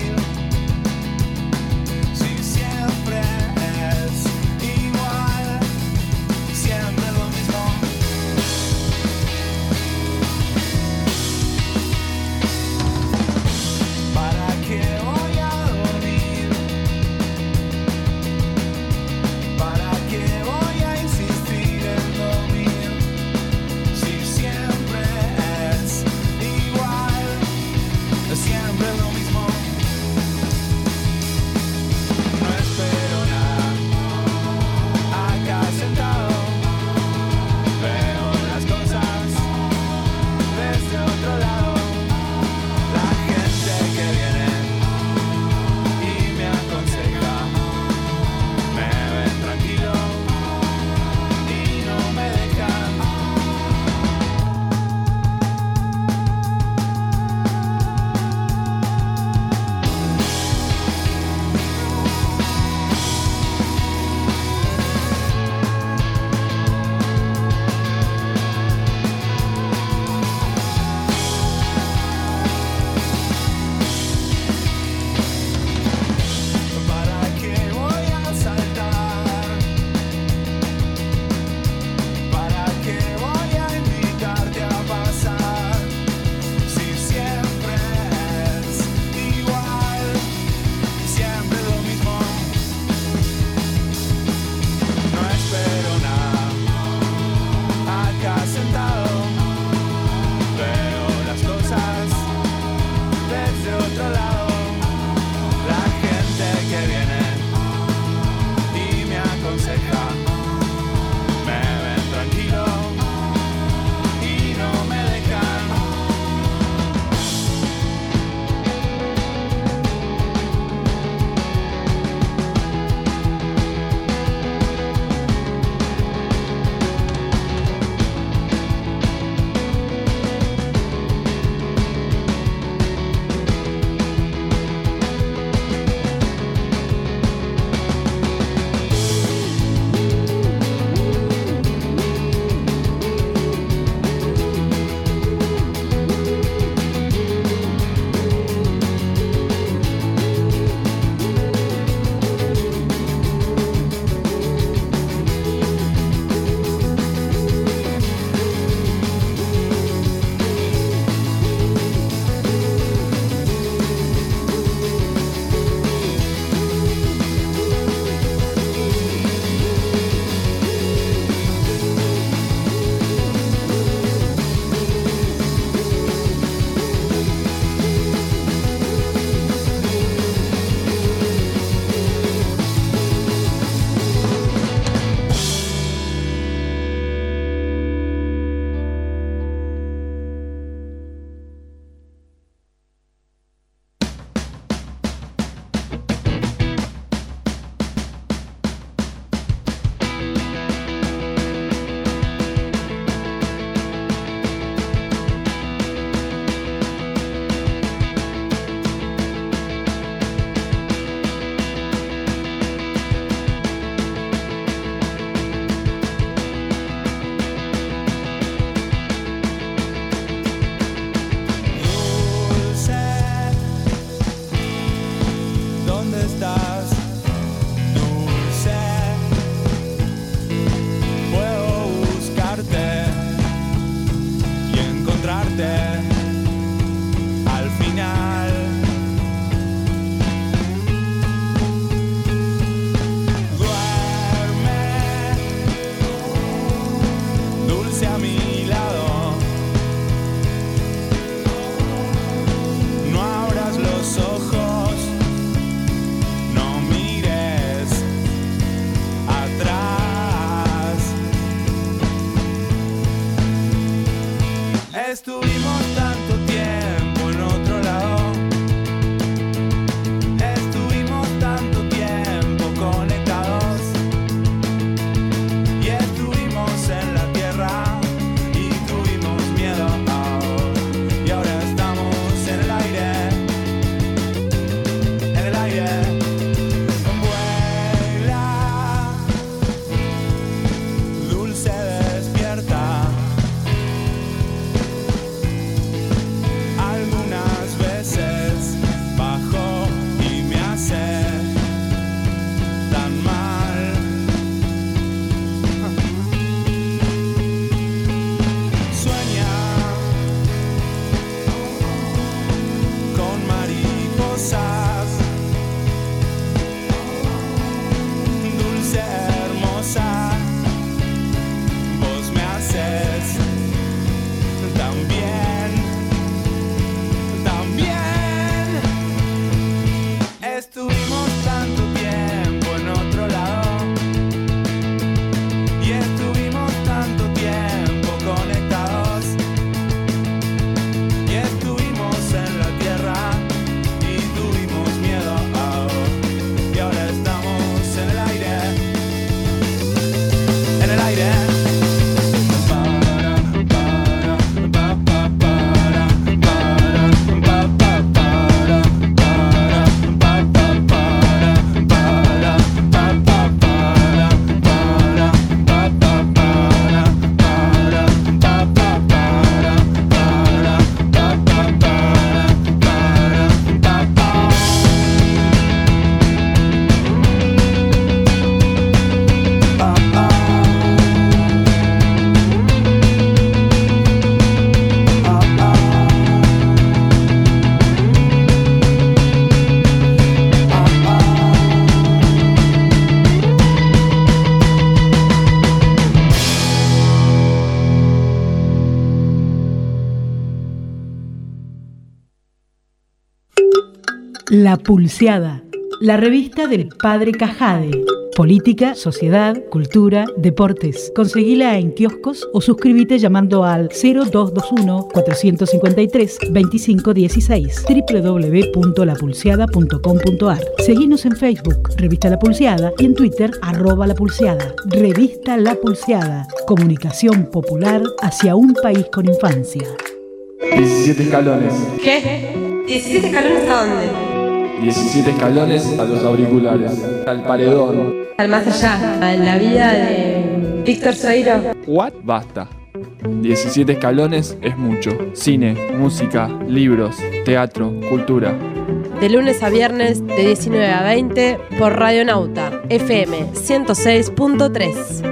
La Pulseada, la revista del Padre Cajade. Política, sociedad, cultura, deportes. Conseguila en kioscos o suscríbete llamando al cero dos dos uno, cuatro cinco tres, dos cinco uno seis doble u doble u doble u punto la pulseada punto com punto a r. Seguinos en Facebook, Revista La Pulseada, y en Twitter, arroba La Pulseada. Revista La Pulseada. Comunicación popular hacia un país con infancia. diecisiete escalones. ¿Qué? ¿diecisiete escalones a dónde? diecisiete escalones a los auriculares. Al paredón. Al más allá, a la vida de Víctor Sueiro. ¿What? Basta. diecisiete escalones es mucho. Cine, música, libros, teatro, cultura. De lunes a viernes de diecinueve a veinte por Radio Nauta, F M ciento seis punto tres.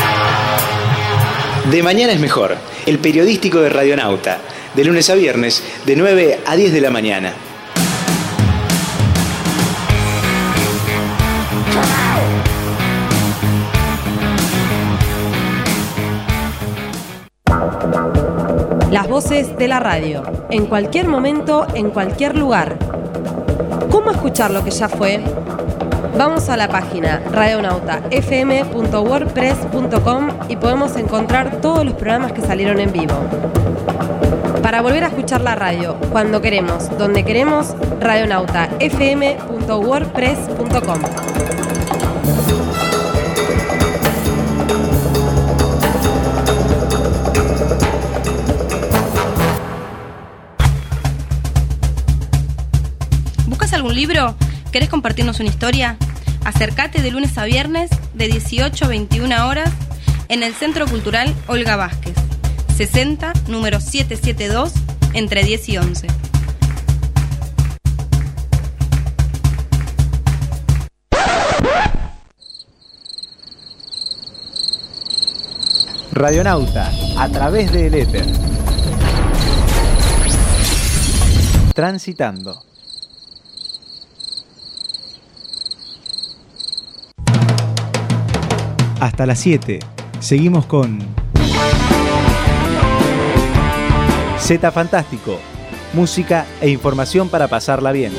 De mañana es mejor, el periodístico de Radionauta. De lunes a viernes, de nueve a diez de la mañana. Las voces de la radio, en cualquier momento, en cualquier lugar. ¿Cómo escuchar lo que ya fue? Vamos a la página radionauta f m punto wordpress punto com y podemos encontrar todos los programas que salieron en vivo. Para volver a escuchar la radio, cuando queremos, donde queremos, radionauta f m punto wordpress punto com. ¿Algún libro? ¿Querés compartirnos una historia? Acércate de lunes a viernes de dieciocho a veintiuna horas en el Centro Cultural Olga Vázquez, sesenta, número setecientos setenta y dos, entre diez y once. Radionauta, a través del éter. Transitando. Hasta las siete. Seguimos con Zeta Fantástico. Música e información para pasarla bien.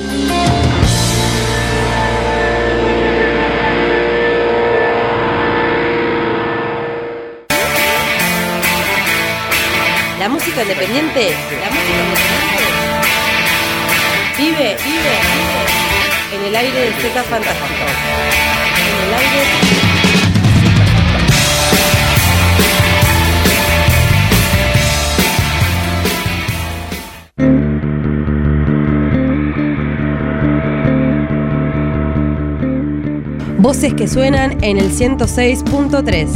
La música independiente, la música independiente vive, vive, vive en el aire del Zeta Fantástico. En el aire. Voces que suenan en el ciento seis punto tres.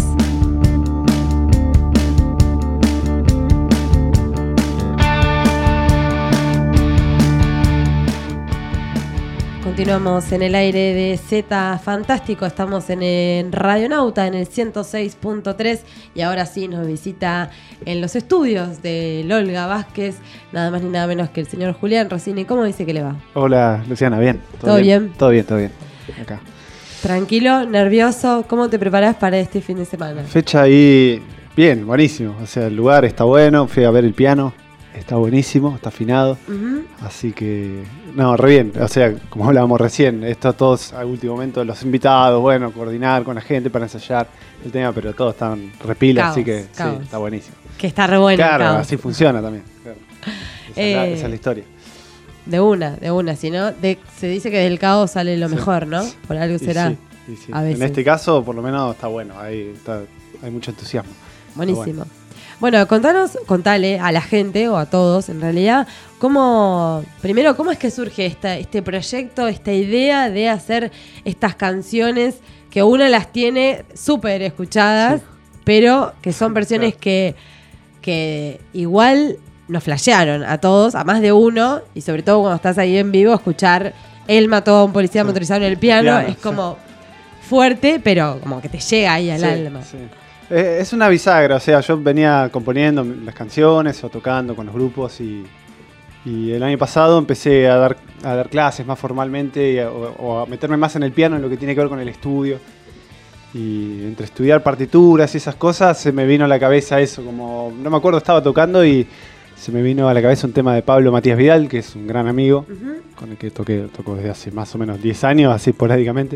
Continuamos en el aire de Zeta Fantástico, estamos en, en Radionauta en el ciento seis punto tres y ahora sí nos visita en los estudios de Olga Vázquez, nada más ni nada menos que el señor Julián Rossini. ¿Cómo dice que le va? Hola Luciana, bien. ¿Todo, ¿Todo bien? bien? Todo bien, todo bien. Acá. Tranquilo, nervioso, ¿cómo te preparás para este fin de semana? Fecha ahí, bien, buenísimo, o sea, el lugar está bueno, fui a ver el piano. Está buenísimo, está afinado, uh-huh. Así que, no, re bien, o sea, como hablábamos recién, esto todos al último momento, los invitados, bueno, coordinar con la gente para ensayar el tema, pero todos están repilas, así que caos. Sí, está buenísimo. Que está re bueno. Claro, así funciona también, claro. Esa, eh, es la, esa es la historia. De una, de una, si no, de, se dice que del caos sale lo sí. mejor, ¿no? Por algo será. Sí, sí, sí. A veces. En este caso, por lo menos, está bueno, hay, está, hay mucho entusiasmo. Buenísimo. Bueno, contanos, contale a la gente o a todos en realidad, cómo, primero, cómo es que surge esta, este proyecto, esta idea de hacer estas canciones que uno las tiene súper escuchadas, sí. pero que son versiones que, que igual nos flashearon a todos, a más de uno, y sobre todo cuando estás ahí en vivo, escuchar Él mató a un policía sí. motorizado en el piano, piano es como sí. fuerte, pero como que te llega ahí al sí, alma. Sí. Es una bisagra, o sea, yo venía componiendo las canciones o tocando con los grupos y, y el año pasado empecé a dar, a dar clases más formalmente y a, o, o a meterme más en el piano, en lo que tiene que ver con el estudio. Y entre estudiar partituras y esas cosas se me vino a la cabeza eso, como no me acuerdo, estaba tocando y se me vino a la cabeza un tema de Pablo Matías Vidal, que es un gran amigo, Ujú. con el que toqué, toco desde hace más o menos diez años, así esporádicamente.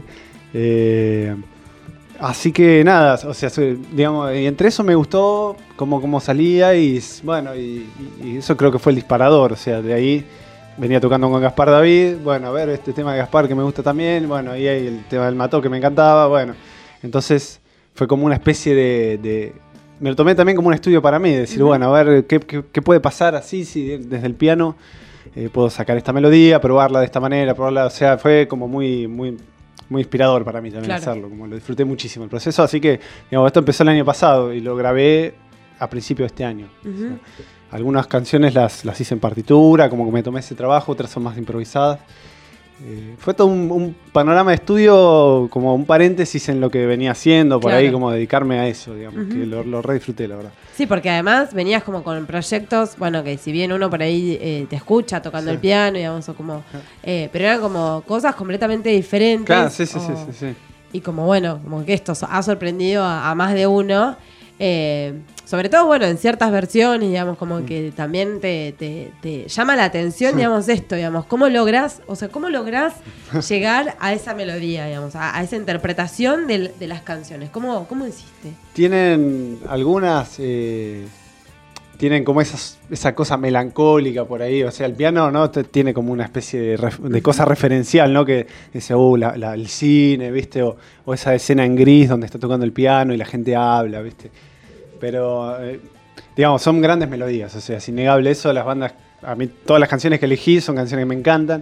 Eh, así que nada, o sea, soy- digamos, y entre eso me gustó cómo, cómo salía y s- bueno, y, y- y eso creo que fue el disparador, o sea, de ahí venía tocando con Gaspar David, bueno, a ver, este tema de Gaspar que me gusta también, bueno, y ahí el tema del Mató que me encantaba, bueno, entonces fue como una especie de... de- me lo tomé también como un estudio para mí, de decir, Ujú. bueno, a ver, ¿qué, qué- qué puede pasar así, si desde el piano eh, puedo sacar esta melodía, probarla de esta manera, probarla, o sea, fue como muy, muy, muy inspirador para mí también Claro. hacerlo, como lo disfruté muchísimo el proceso, así que, digamos, esto empezó el año pasado y lo grabé a principio de este año. Ujú. Algunas canciones las, las hice en partitura, como que me tomé ese trabajo, otras son más improvisadas. Eh, fue todo un, un panorama de estudio, como un paréntesis en lo que venía haciendo, por Claro. ahí como dedicarme a eso, digamos, Ujú. que lo, lo re disfruté, la verdad. Sí, porque además venías como con proyectos, bueno, que si bien uno por ahí eh, te escucha tocando Sí. el piano, digamos, o como, eh, pero eran como cosas completamente diferentes. Claro, sí, sí, sí, o- sí, sí. Y como bueno, como que esto ha sorprendido a, a más de uno. eh, sobre todo, bueno, en ciertas versiones, digamos, como que también te, te, te llama la atención, Sí. digamos, esto, digamos, cómo lográs, o sea, cómo lográs llegar a esa melodía, digamos, a, a esa interpretación del- de, las canciones. ¿Cómo, cómo hiciste? Tienen algunas, eh, tienen como esas, esa cosa melancólica por ahí, o sea, el piano, ¿no? Te- tiene como una especie de, ref- de cosa referencial, ¿no? Que dice, uh, la- la- el cine, ¿viste? O, o esa escena en gris donde está tocando el piano y la gente habla, ¿viste? Pero, eh, digamos, son grandes melodías, o sea, es innegable eso, las bandas, a mí todas las canciones que elegí son canciones que me encantan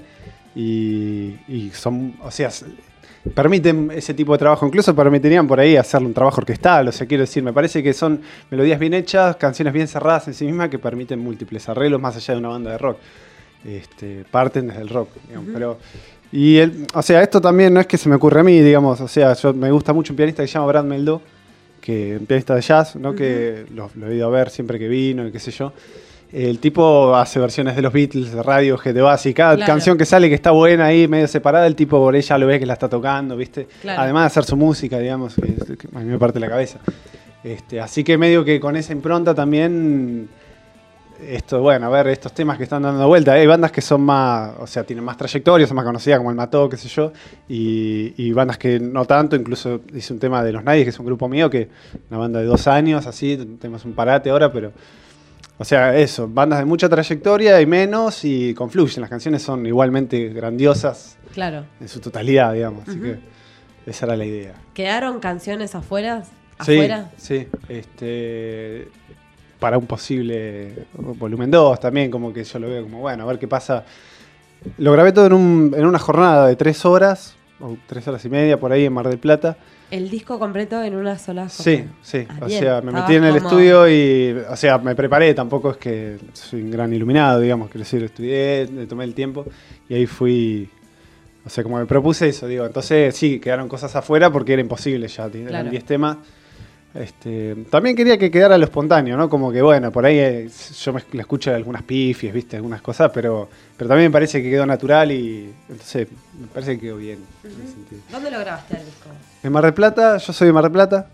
y, y son, o sea, s- permiten ese tipo de trabajo, incluso permitirían por ahí hacerle un trabajo orquestal, o sea, quiero decir, me parece que son melodías bien hechas, canciones bien cerradas en sí mismas que permiten múltiples arreglos más allá de una banda de rock. Este, parten desde el rock, digamos, Ujú. pero... Y, el, o sea, esto también no es que se me ocurre a mí, digamos, o sea, yo me gusta mucho un pianista que se llama Brad Meldó, que un pianista de jazz, ¿no? Ujú. Que lo, lo he ido a ver siempre que vino y qué sé yo. El tipo hace versiones de los Beatles, de Radiohead, de Oasis, cada Claro. canción que sale que está buena ahí, medio separada, el tipo por ella lo ve que la está tocando, ¿viste? Claro. Además de hacer su música, digamos, que, que a mí me parte la cabeza. Este, así que medio que con esa impronta también, esto, bueno, a ver, estos temas que están dando vuelta, hay bandas que son más, o sea, tienen más trayectoria, son más conocidas como El Mató, qué sé yo, y, y bandas que no tanto, incluso hice un tema de Los Nadies, que es un grupo mío, que una banda de dos años, así, tenemos un parate ahora, pero... O sea, eso, bandas de mucha trayectoria y menos y confluyen. Las canciones son igualmente grandiosas Claro. en su totalidad, digamos. Así Ujú. que esa era la idea. ¿Quedaron canciones afuera? Sí, ¿Afuera? sí. Este, para un posible volumen dos también, como que yo lo veo como, bueno, a ver qué pasa. Lo grabé todo en, un, en una jornada de tres horas, o tres horas y media, por ahí en Mar del Plata. El disco completo en una sola Sí, jornada. sí. Ah, O bien. sea, me Estabas metí en el como- estudio y, o sea, me preparé. Tampoco es que soy un gran iluminado, digamos. Quiero decir, estudié, me tomé el tiempo y ahí fui. O sea, como me propuse eso, digo. Entonces, sí, quedaron cosas afuera porque era imposible ya. Eran Claro. diez temas. Este, también quería que quedara lo espontáneo, ¿no? Como que, bueno, por ahí eh, yo me le escucho algunas pifias, ¿viste? Algunas cosas, pero, pero también me parece que quedó natural y entonces me parece que quedó bien. En ese sentido. ¿Dónde lo grabaste el disco? En Mar del Plata, yo soy de Mar del Plata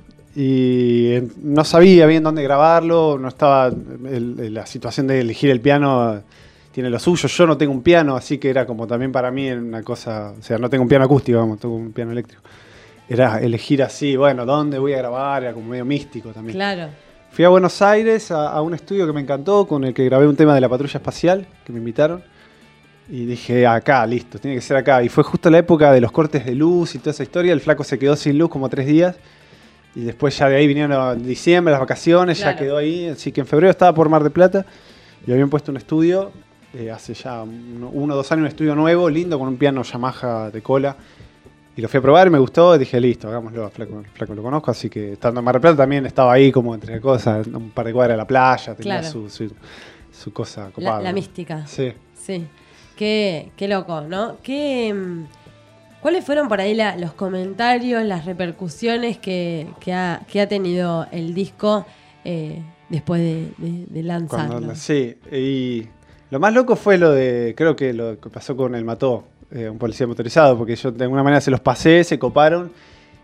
y eh, no sabía bien dónde grabarlo, no estaba, el- el- la situación de elegir el piano tiene lo suyo, yo no tengo un piano, así que era como también para mí una cosa, o sea, no tengo un piano acústico, vamos, tengo un piano eléctrico. Era elegir así, bueno, ¿dónde voy a grabar? Era como medio místico también. Claro. Fui a Buenos Aires a, a un estudio que me encantó, con el que grabé un tema de la patrulla espacial, que me invitaron. Y dije, acá, listo, tiene que ser acá. Y fue justo la época de los cortes de luz y toda esa historia. El flaco se quedó sin luz como tres días. Y después ya de ahí vinieron en diciembre, las vacaciones, Claro. ya quedó ahí. Así que en febrero estaba por Mar del Plata y habían puesto un estudio, eh, hace ya uno, uno o dos años, un estudio nuevo, lindo, con un piano Yamaha de cola. Y lo fui a probar y me gustó, y dije, listo, hagámoslo, flaco, el flaco lo conozco, así que estando en Mar del Plata también estaba ahí como entre cosas, un par de cuadras de la playa, tenía Claro. su, su, su cosa La, copada. la mística. Sí. Sí. Qué, qué loco, ¿no? ¿Qué, mm, ¿Cuáles fueron por ahí la- los comentarios, las repercusiones que, que, ha, que ha tenido el disco eh, después de, de- de lanzarlo? Cuando- sí, y lo más loco fue lo de, creo que lo que pasó con El Mató, eh, un policía motorizado, porque yo de alguna manera se los pasé, se coparon,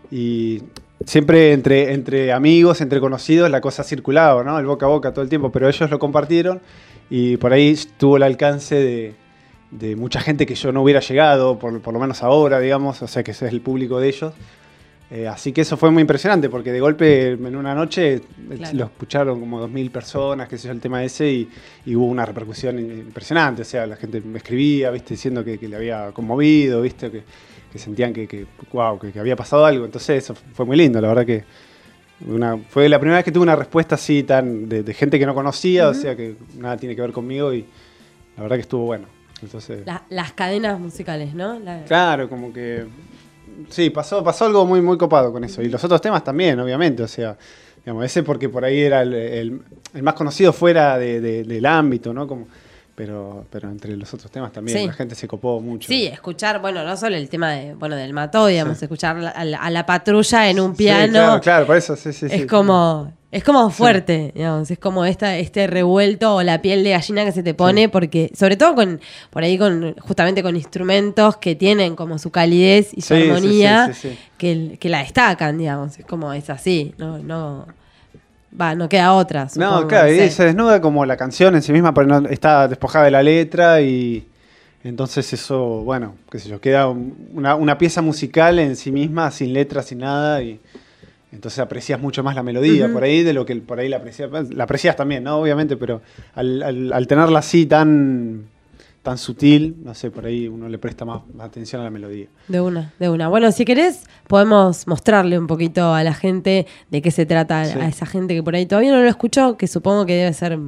y siempre entre, entre amigos, entre conocidos, la cosa circulaba, ¿no? El boca a boca todo el tiempo, pero ellos lo compartieron y por ahí tuvo el alcance de, de mucha gente que yo no hubiera llegado, por, por lo menos ahora, digamos, o sea que ese es el público de ellos. Eh, así que eso fue muy impresionante, porque de golpe en una noche claro. lo escucharon como dos mil personas, qué sé yo, el tema ese, y, y hubo una repercusión impresionante. O sea, la gente me escribía, ¿viste? Diciendo que, que le había conmovido, ¿viste? Que, que sentían que, que, wow, que, que había pasado algo. Entonces eso fue muy lindo, la verdad que una, fue la primera vez que tuve una respuesta así tan de, de gente que no conocía, uh-huh. o sea que nada tiene que ver conmigo, y la verdad que estuvo bueno. Entonces, la, las cadenas musicales, ¿no? La... Claro, como que... Sí, pasó, pasó algo muy, muy copado con eso. Y los otros temas también, obviamente. O sea, digamos, ese porque por ahí era el, el, el más conocido fuera de, de, del ámbito, ¿no? Como, pero, pero entre los otros temas también, sí. la gente se copó mucho. Sí, escuchar, bueno, no solo el tema de, bueno, del Mató, digamos, sí. escuchar a la, a la patrulla en un piano. Sí, claro, claro, por eso, sí, sí. Es sí, como... Sí. Es como fuerte, sí. digamos, es como esta, este revuelto o la piel de gallina que se te pone, sí. porque, sobre todo con, por ahí con, justamente con instrumentos que tienen como su calidez y su sí, armonía, sí, sí, sí, sí. Que, que la destacan, digamos, es como es así, no, no, va, no queda otra. Supongo, no, claro, sí. y se desnuda como la canción en sí misma, pero no, está despojada de la letra y entonces eso, bueno, qué sé yo, queda una, una pieza musical en sí misma, sin letra, sin nada y... Entonces aprecias mucho más la melodía uh-huh. por ahí de lo que por ahí la aprecias. La aprecias también, ¿no? Obviamente, pero al, al, al tenerla así tan, tan sutil, no sé, por ahí uno le presta más, más atención a la melodía. De una, de una. Bueno, si querés, podemos mostrarle un poquito a la gente de qué se trata, sí. a esa gente que por ahí todavía no lo escuchó, que supongo que debe ser...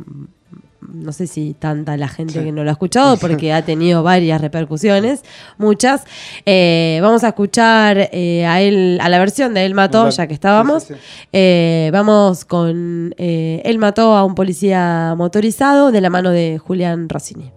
No sé si tanta la gente sí. que no lo ha escuchado, porque ha tenido varias repercusiones, muchas. Eh, vamos a escuchar eh, a él, a la versión de Él mató, ya que estábamos. Sí, sí, sí. Eh, vamos con eh, Él mató a un policía motorizado, de la mano de Julián Rossini.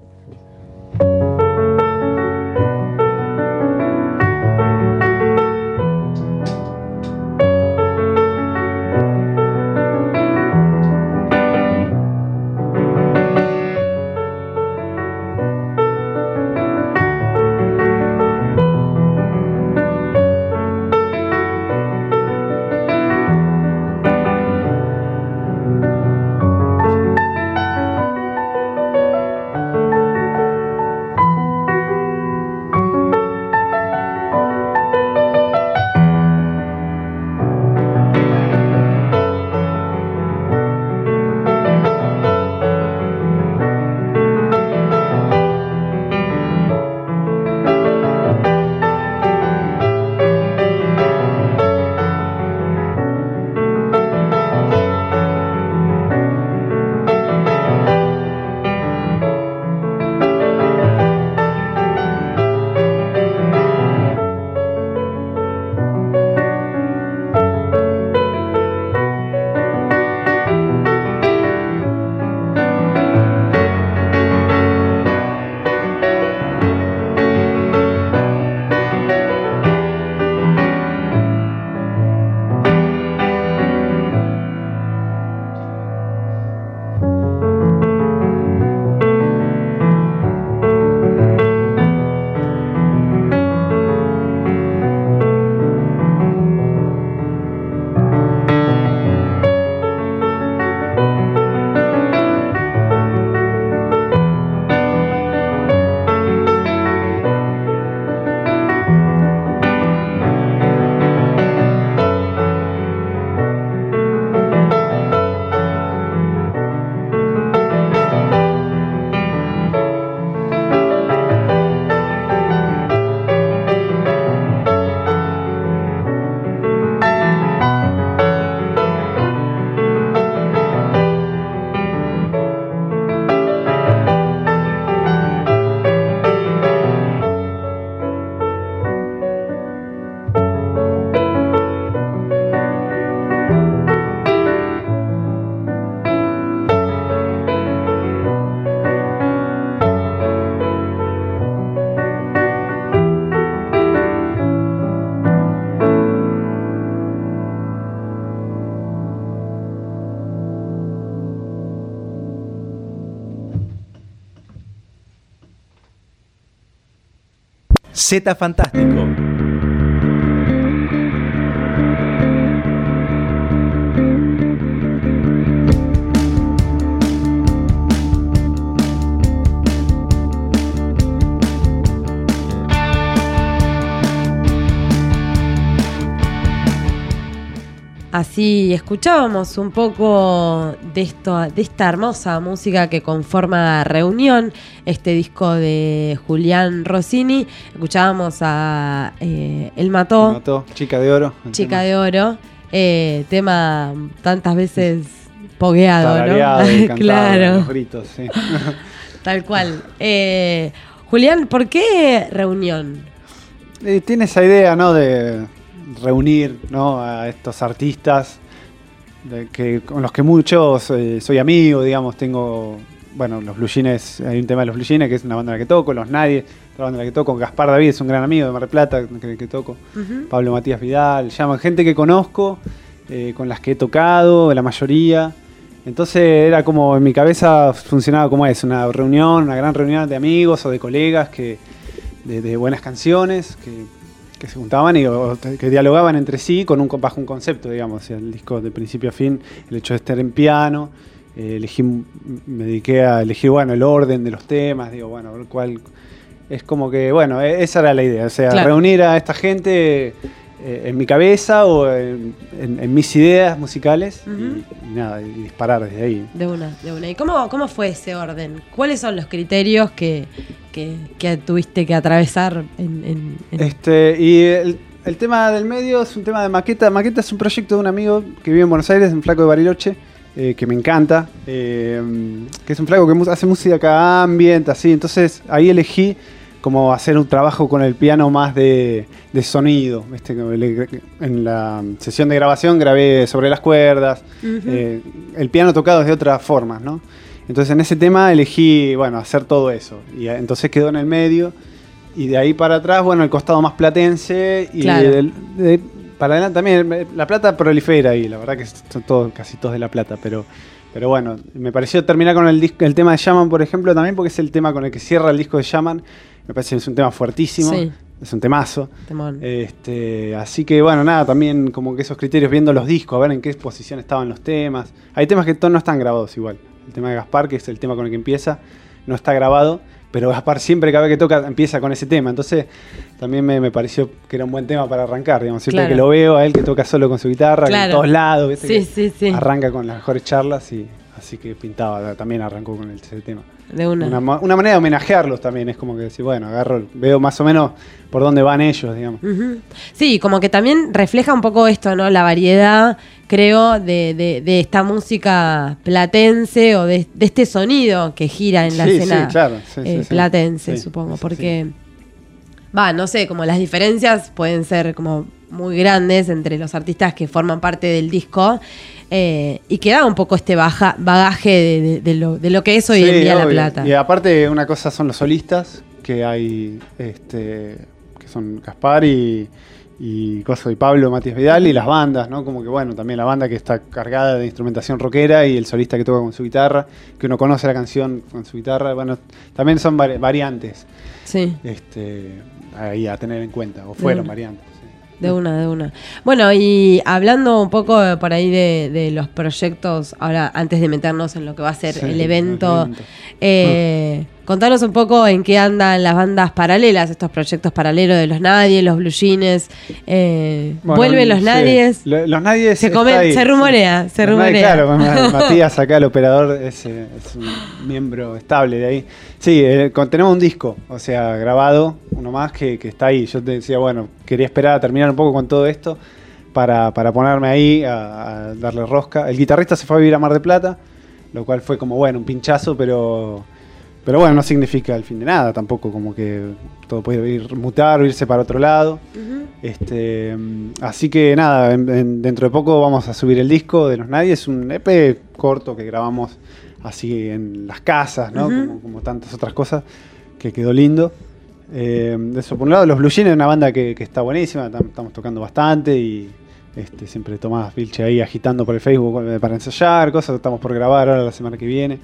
Zeta Fantástico. Así escuchábamos un poco de esto, de esta hermosa música que conforma Reunión, este disco de Julián Rossini. Escuchábamos a eh, El Mató, El Mató, Chica de Oro. Chica tema. de Oro, eh, tema tantas veces pogueado, Tarareado, ¿no? Y cantado, claro. Los gritos, sí. Tal cual. Eh, Julián, ¿por qué Reunión? Eh, tiene esa idea, ¿no? De reunir, ¿no? A estos artistas de que, con los que muchos eh, soy amigo, digamos, tengo, bueno, los Blue Jeans, hay un tema de los Blue Jeans que es una banda en la que toco, Los Nadie, otra banda en la que toco, Gaspar David es un gran amigo de Mar del Plata que, que toco, uh-huh. Pablo Matías Vidal, llaman gente que conozco, eh, con las que he tocado, la mayoría. Entonces era como, en mi cabeza funcionaba como es, una reunión, una gran reunión de amigos o de colegas que de, de buenas canciones, que que se juntaban y o, que dialogaban entre sí con un bajo un concepto, digamos, o sea, el disco de principio a fin, el hecho de estar en piano, eh, elegí, me dediqué a elegir, bueno, el orden de los temas, digo, bueno, cuál es como que, bueno, esa era la idea, o sea, claro. reunir a esta gente eh, en mi cabeza o en, en, en mis ideas musicales uh-huh. y, y nada, y disparar desde ahí. De una, de una. ¿Y cómo, cómo fue ese orden? ¿Cuáles son los criterios que Que, que tuviste que atravesar en, en, en... Este, y el, el tema del medio es un tema de Maqueta. Maqueta es un proyecto de un amigo que vive en Buenos Aires, un flaco de Bariloche, eh, que me encanta, eh, que es un flaco que hace música ambient, así. Entonces ahí elegí como hacer un trabajo con el piano más de, de sonido. Este, en la sesión de grabación grabé sobre las cuerdas, uh-huh. eh, el piano tocado de otras formas, ¿no? Entonces en ese tema elegí, bueno, hacer todo eso. Y entonces quedó en el medio. Y de ahí para atrás, bueno, el costado más platense. Y claro. de, de, para adelante también. La Plata prolifera ahí. La verdad que son todos, casi todos de La Plata. Pero, pero bueno, me pareció terminar con el, disco, el tema de Shaman, por ejemplo, también porque es el tema con el que cierra el disco de Shaman. Me parece que es un tema fuertísimo. Sí. Es un temazo. Este, así que bueno, nada, también como que esos criterios, viendo los discos, a ver en qué posición estaban los temas. Hay temas que no están grabados igual. El tema de Gaspar, que es el tema con el que empieza, no está grabado, pero Gaspar siempre, cada vez que toca, empieza con ese tema. Entonces, también me, me pareció que era un buen tema para arrancar, digamos. Siempre claro. que lo veo, a él que toca solo con su guitarra, claro. en todos lados, ¿viste? Sí, sí, sí. Arranca con las mejores charlas y así que pintaba, también arrancó con ese tema. De una. Una, una manera de homenajearlos también, es como que decir, bueno, agarro, veo más o menos por dónde van ellos, digamos. Uh-huh. Sí, como que también refleja un poco esto, ¿no? La variedad, creo, de, de, de esta música platense o de, de este sonido que gira en la sí, escena sí, claro. sí, eh, sí, platense, sí, supongo, sí, porque, va, sí. no sé, como las diferencias pueden ser como muy grandes entre los artistas que forman parte del disco. Eh, y queda un poco este baja, bagaje de, de, de, lo, de lo que es hoy sí, en día obvio. La Plata. Y aparte, una cosa son los solistas, que hay, este, que son Gaspar y, y, Coso, y Pablo Matías Vidal, y las bandas, ¿no? Como que bueno, también la banda que está cargada de instrumentación rockera y el solista que toca con su guitarra, que uno conoce la canción con su guitarra, bueno, también son vari- variantes. Sí. Este, ahí a tener en cuenta, o fueron mm. variantes. De una, de una. Bueno, y hablando un poco por ahí de, de los proyectos, ahora antes de meternos en lo que va a ser sí, el evento, el evento. Eh, ah. contanos un poco en qué andan las bandas paralelas, estos proyectos paralelos de Los Nadie, los Blue Jeans. Eh, bueno, ¿vuelven Los sí. Nadies? Los Nadies se, come, ahí, se rumorea, sí. se rumorea. Nadie, claro, Matías acá, el operador, es, es un miembro estable de ahí. Sí, eh, con, tenemos un disco, o sea, grabado, uno más que, que está ahí. Yo te decía, bueno, quería esperar a terminar un poco con todo esto para, para ponerme ahí a, a darle rosca. El guitarrista se fue a vivir a Mar del Plata, lo cual fue como, bueno, un pinchazo, pero pero bueno, no significa el fin de nada tampoco, como que todo puede ir, mutar o irse para otro lado. Uh-huh. este Así que nada, en, en, dentro de poco vamos a subir el disco de Los Nadie. Es un E P corto que grabamos así en las casas, ¿no? Uh-huh. como, como tantas otras cosas, que quedó lindo. Eh, eso por un lado. Los Blue Jeans es una banda que, que está buenísima, estamos tocando bastante y este, siempre Tomás Vilche ahí agitando por el Facebook para ensayar cosas, estamos por grabar ahora la semana que viene.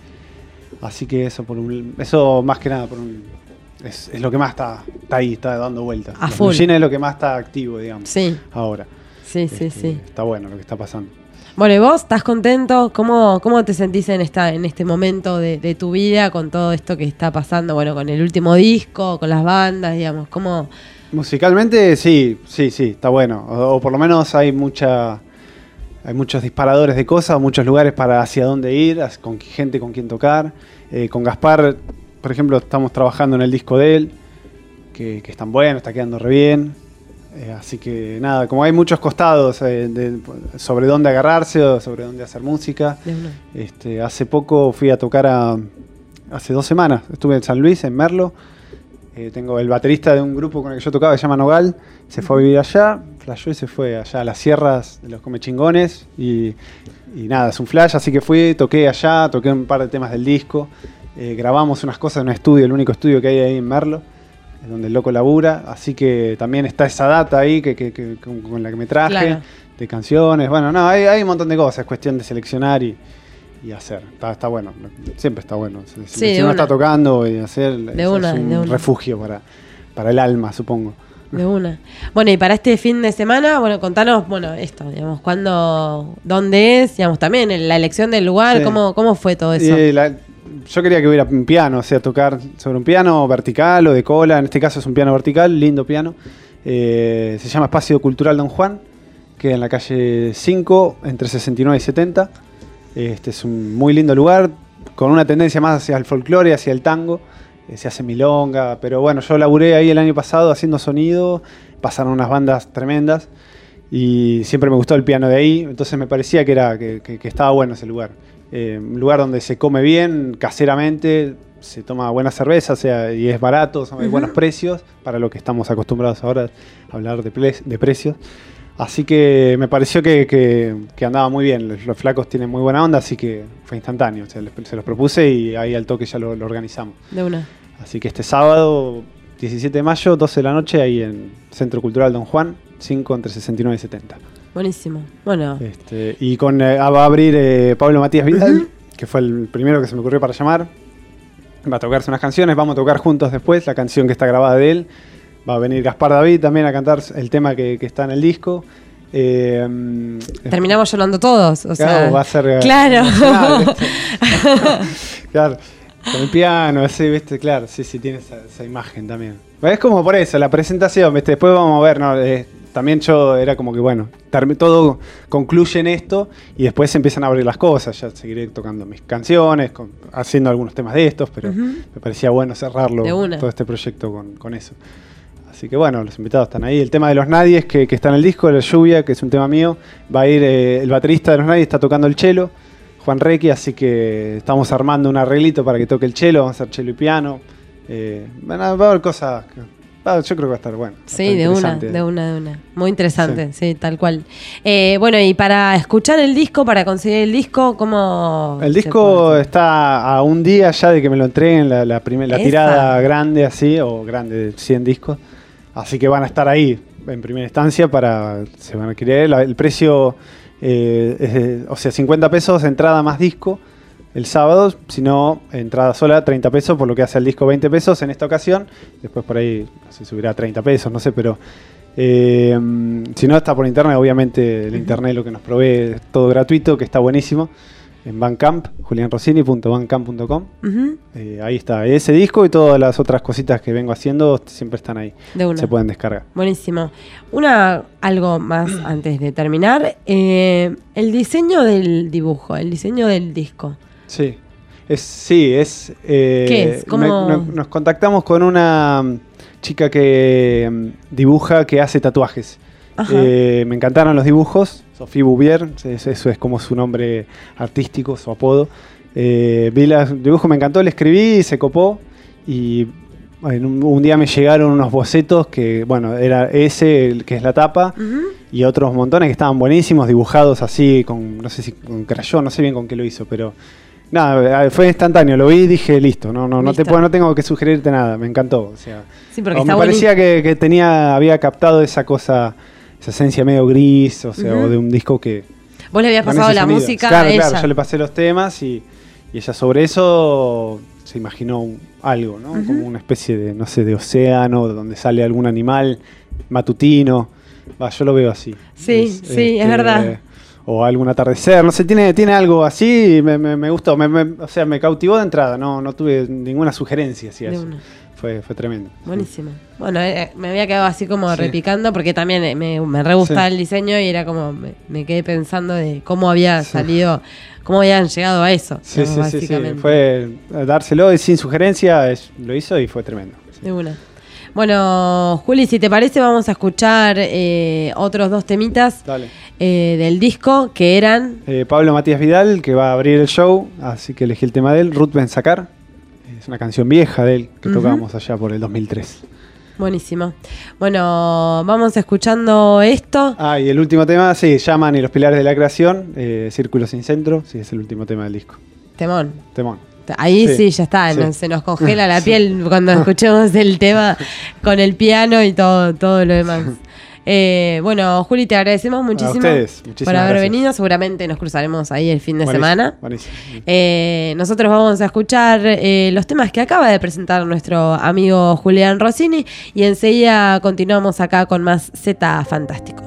Así que eso por un, eso más que nada por un, es, es lo que más está, está ahí, está dando vueltas. Los Blue Jeans es lo que más está activo, digamos, sí. ahora. Sí, este, sí, sí. Está bueno lo que está pasando. Bueno, ¿y vos estás contento? ¿Cómo, cómo te sentís en esta en este momento de, de tu vida con todo esto que está pasando? Bueno, con el último disco, con las bandas, digamos, ¿cómo? Musicalmente sí, sí, sí, está bueno. O, o por lo menos hay mucha hay muchos disparadores de cosas, muchos lugares para hacia dónde ir, con gente con quien tocar. Eh, con Gaspar, por ejemplo, estamos trabajando en el disco de él, que, que es tan bueno, está quedando re bien. Eh, así que nada, como hay muchos costados eh, de, sobre dónde agarrarse o sobre dónde hacer música. Este, hace poco fui a tocar a, hace dos semanas, estuve en San Luis, en Merlo. Eh, tengo el baterista de un grupo con el que yo tocaba, que se llama Nogal, se fue a vivir allá, flashó y se fue allá a las sierras de los Comechingones y, y nada, es un flash, así que fui, toqué allá, toqué un par de temas del disco, eh, grabamos unas cosas en un estudio, el único estudio que hay ahí en Merlo, donde el loco labura, así que también está esa data ahí que, que, que, con, con la que me traje, claro, de canciones, bueno, no, hay, hay un montón de cosas, es cuestión de seleccionar y, y hacer, está, está bueno, siempre está bueno, si, sí, si uno está tocando y hacer, de es, una, es un de una. refugio para, para el alma, supongo. De una. Bueno, y para este fin de semana, bueno, contanos, bueno, esto, digamos, cuándo, dónde es, digamos, también la elección del lugar, sí. cómo, cómo fue todo eso. Y la, yo quería que hubiera un piano, o sea, tocar sobre un piano vertical o de cola, en este caso es un piano vertical, lindo piano. Eh, se llama Espacio Cultural Don Juan, queda en la calle cinco, entre sesenta y nueve y setenta. Este es un muy lindo lugar, con una tendencia más hacia el folclore, hacia el tango. Eh, se hace milonga, pero bueno, yo laburé ahí el año pasado haciendo sonido, pasaron unas bandas tremendas y siempre me gustó el piano de ahí, entonces me parecía que, era, que, que, que estaba bueno ese lugar. Eh, un lugar donde se come bien, caseramente, se toma buena cerveza, o sea, y es barato, son, hay uh-huh. buenos precios para lo que estamos acostumbrados ahora a hablar de, ple- de precios. Así que me pareció que, que, que andaba muy bien, los, los flacos tienen muy buena onda, así que fue instantáneo, o sea, les, se los propuse y ahí al toque ya lo, lo organizamos. De una. Así que este sábado, diecisiete de mayo, doce de la noche, ahí en Centro Cultural Don Juan, cinco entre sesenta y nueve y setenta. Buenísimo, bueno. Este, y con eh, va a abrir eh, Pablo Matías Vidal, uh-huh. que fue el primero que se me ocurrió para llamar. Va a tocarse unas canciones, vamos a tocar juntos después la canción que está grabada de él. Va a venir Gaspar David también a cantar el tema que, que está en el disco. Eh, Terminamos llorando todos, o claro, sea, va a ser claro. Claro, claro, con el piano, así, ¿viste? Claro, sí, sí, tiene esa, esa imagen también. Es como por eso, la presentación, ¿viste? Después vamos a ver, ¿no? Eh, también yo era como que, bueno, todo concluye en esto y después se empiezan a abrir las cosas. Ya seguiré tocando mis canciones, con, haciendo algunos temas de estos, pero uh-huh. me parecía bueno cerrarlo, todo este proyecto con, con eso. Así que bueno, los invitados están ahí. El tema de Los Nadies, que, que está en el disco, La Lluvia, que es un tema mío, va a ir eh, el baterista de Los Nadies, está tocando el cello, Juan Requi, así que estamos armando un arreglito para que toque el cello, vamos a hacer cello y piano. Eh, bueno, va a haber cosas... Que, yo creo que va a estar bueno. Sí, de una, de una, de una. Muy interesante, sí, sí tal cual. Eh, bueno, y para escuchar el disco, para conseguir el disco, ¿cómo? El disco está a un día ya de que me lo entreguen, la, la, primer, la tirada grande así, o grande de cien discos. Así que van a estar ahí en primera instancia para, se van a adquirir. El precio eh, es de, o sea, cincuenta pesos, entrada más disco. El sábado, si no, entrada sola, treinta pesos, por lo que hace el disco veinte pesos en esta ocasión. Después por ahí se subirá a treinta pesos, no sé, pero eh, si no está por internet, obviamente el uh-huh. internet lo que nos provee es todo gratuito, que está buenísimo. En Bandcamp, julian rossini punto bandcamp punto com. Uh-huh. Eh, ahí está, ese disco y todas las otras cositas que vengo haciendo siempre están ahí. De una. Se pueden descargar. Buenísimo. Una, algo más antes de terminar. Eh, el diseño del dibujo, el diseño del disco. Sí, es, sí, es... Eh, ¿Qué es? ¿Cómo? Me, me, nos contactamos con una chica que um, dibuja, que hace tatuajes. Eh, me encantaron los dibujos, Sophie Bouvier, eso, eso es como su nombre artístico, su apodo. Eh, vi los dibujos, me encantó, le escribí y se copó. Y en un, un día me llegaron unos bocetos que, bueno, era ese, el que es la tapa, uh-huh. y otros montones que estaban buenísimos, dibujados así, con no sé si con crayón, no sé bien con qué lo hizo, pero... Nada, fue instantáneo, lo vi y dije, listo, no, no, no, te puedo, no tengo que sugerirte nada, me encantó. O sea, sí, porque está me parecía que, que tenía, había captado esa cosa, esa esencia medio gris, o sea, uh-huh. o de un disco que... Vos le habías pasado la sonido. música claro, a ella. Claro, yo le pasé los temas y, y ella sobre eso se imaginó un, algo, ¿no? Uh-huh. Como una especie de, no sé, de océano, donde sale algún animal matutino. Va, yo lo veo así. Sí, es, sí, este, es verdad. O algún atardecer, no sé, tiene, tiene algo así y me, me, me gustó, me, me, o sea, me cautivó de entrada, no, no tuve ninguna sugerencia hacia eso. fue, fue tremendo. Buenísimo. Bueno, eh, me había quedado así como Sí. repicando porque también eh, me, me re gustaba Sí. el diseño y era como, me, me quedé pensando de cómo había salido, cómo habían llegado a eso. Sí, ¿no? sí, sí, sí. Básicamente. Fue eh, dárselo sin sugerencia, es- lo hizo y fue tremendo. De una. Bueno, Juli, si te parece, vamos a escuchar eh, otros dos temitas Dale. eh, del disco que eran. Eh, Pablo Matías Vidal, que va a abrir el show, así que elegí el tema de él, Ruth Ben Sacar. Es una canción vieja de él, que Ujú. tocábamos allá por el dos mil tres. Buenísimo. Bueno, vamos escuchando esto. Ah, y el último tema, sí, Llaman y los Pilares de la Creación, eh, Círculo sin Centro, sí, es el último tema del disco. Temón. Temón. Ahí sí, Sí, ya está, sí. no- se nos congela la Sí. piel cuando escuchemos el tema con el piano y todo, todo lo demás. Eh, bueno, Juli, te agradecemos muchísimo ustedes, muchísimas por haber gracias. venido. Seguramente nos cruzaremos ahí el fin de Buenísimo, semana. buenísimo. Eh, nosotros vamos a escuchar eh, los temas que acaba de presentar nuestro amigo Julián Rossini y enseguida continuamos acá con más Z Fantástico.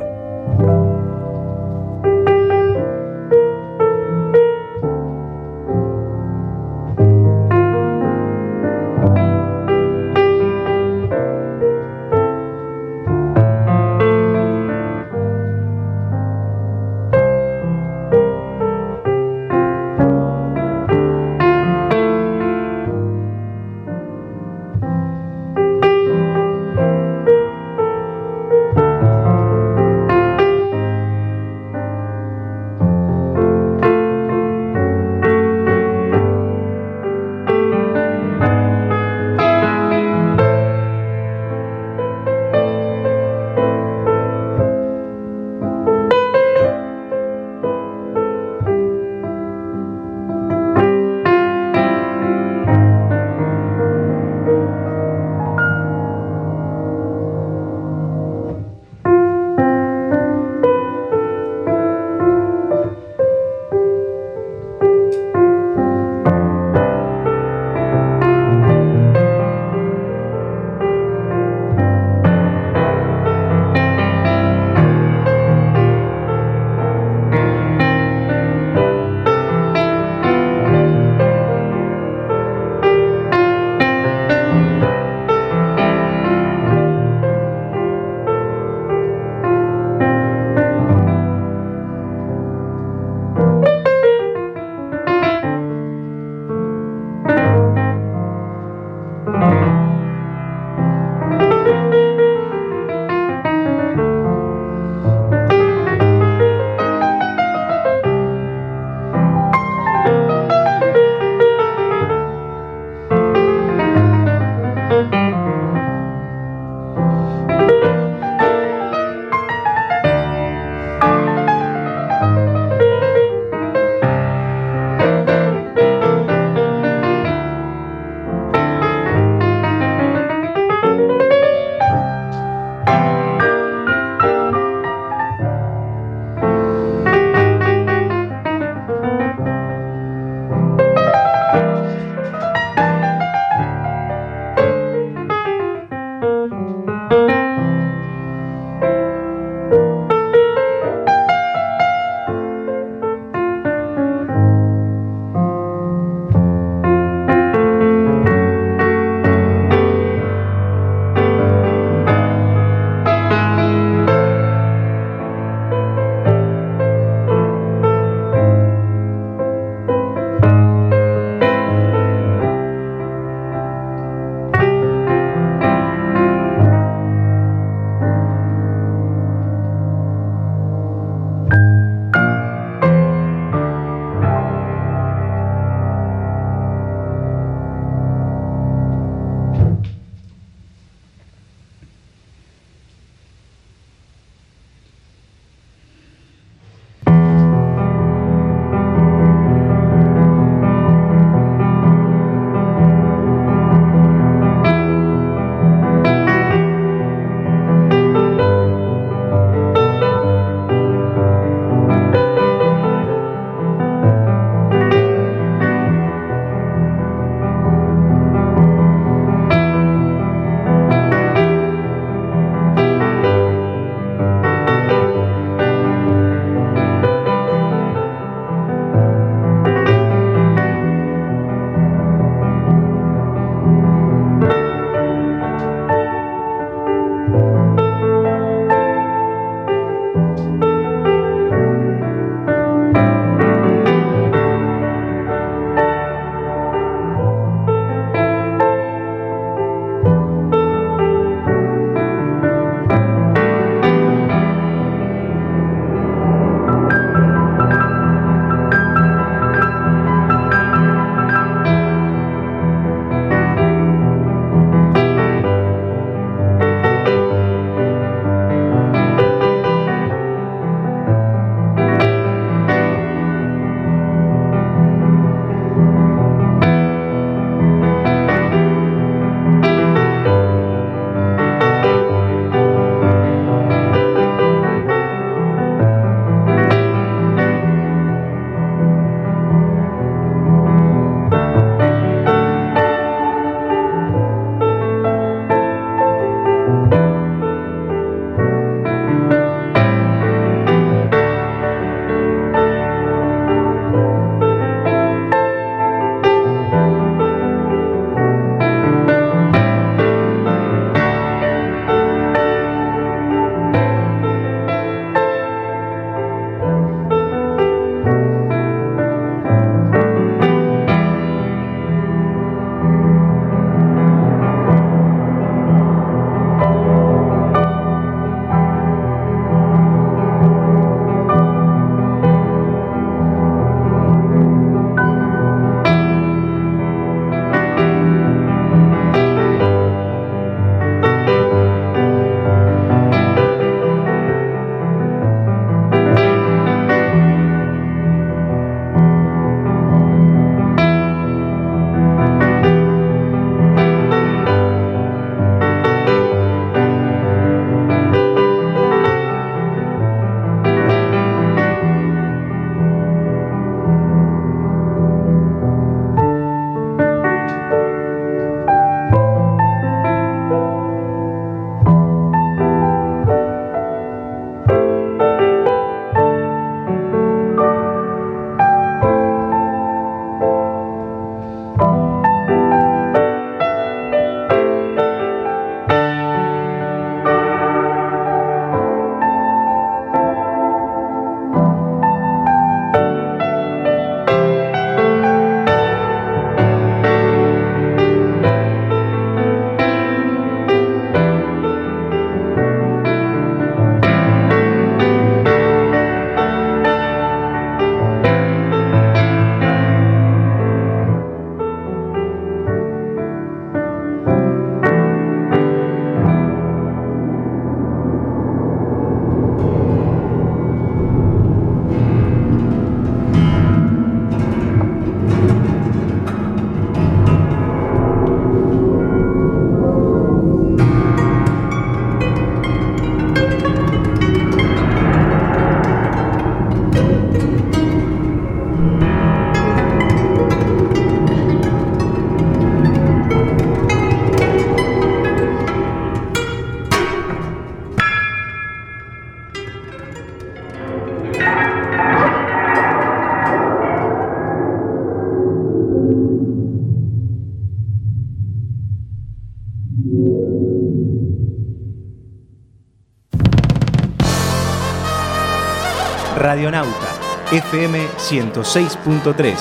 Radionauta, F M ciento seis punto tres.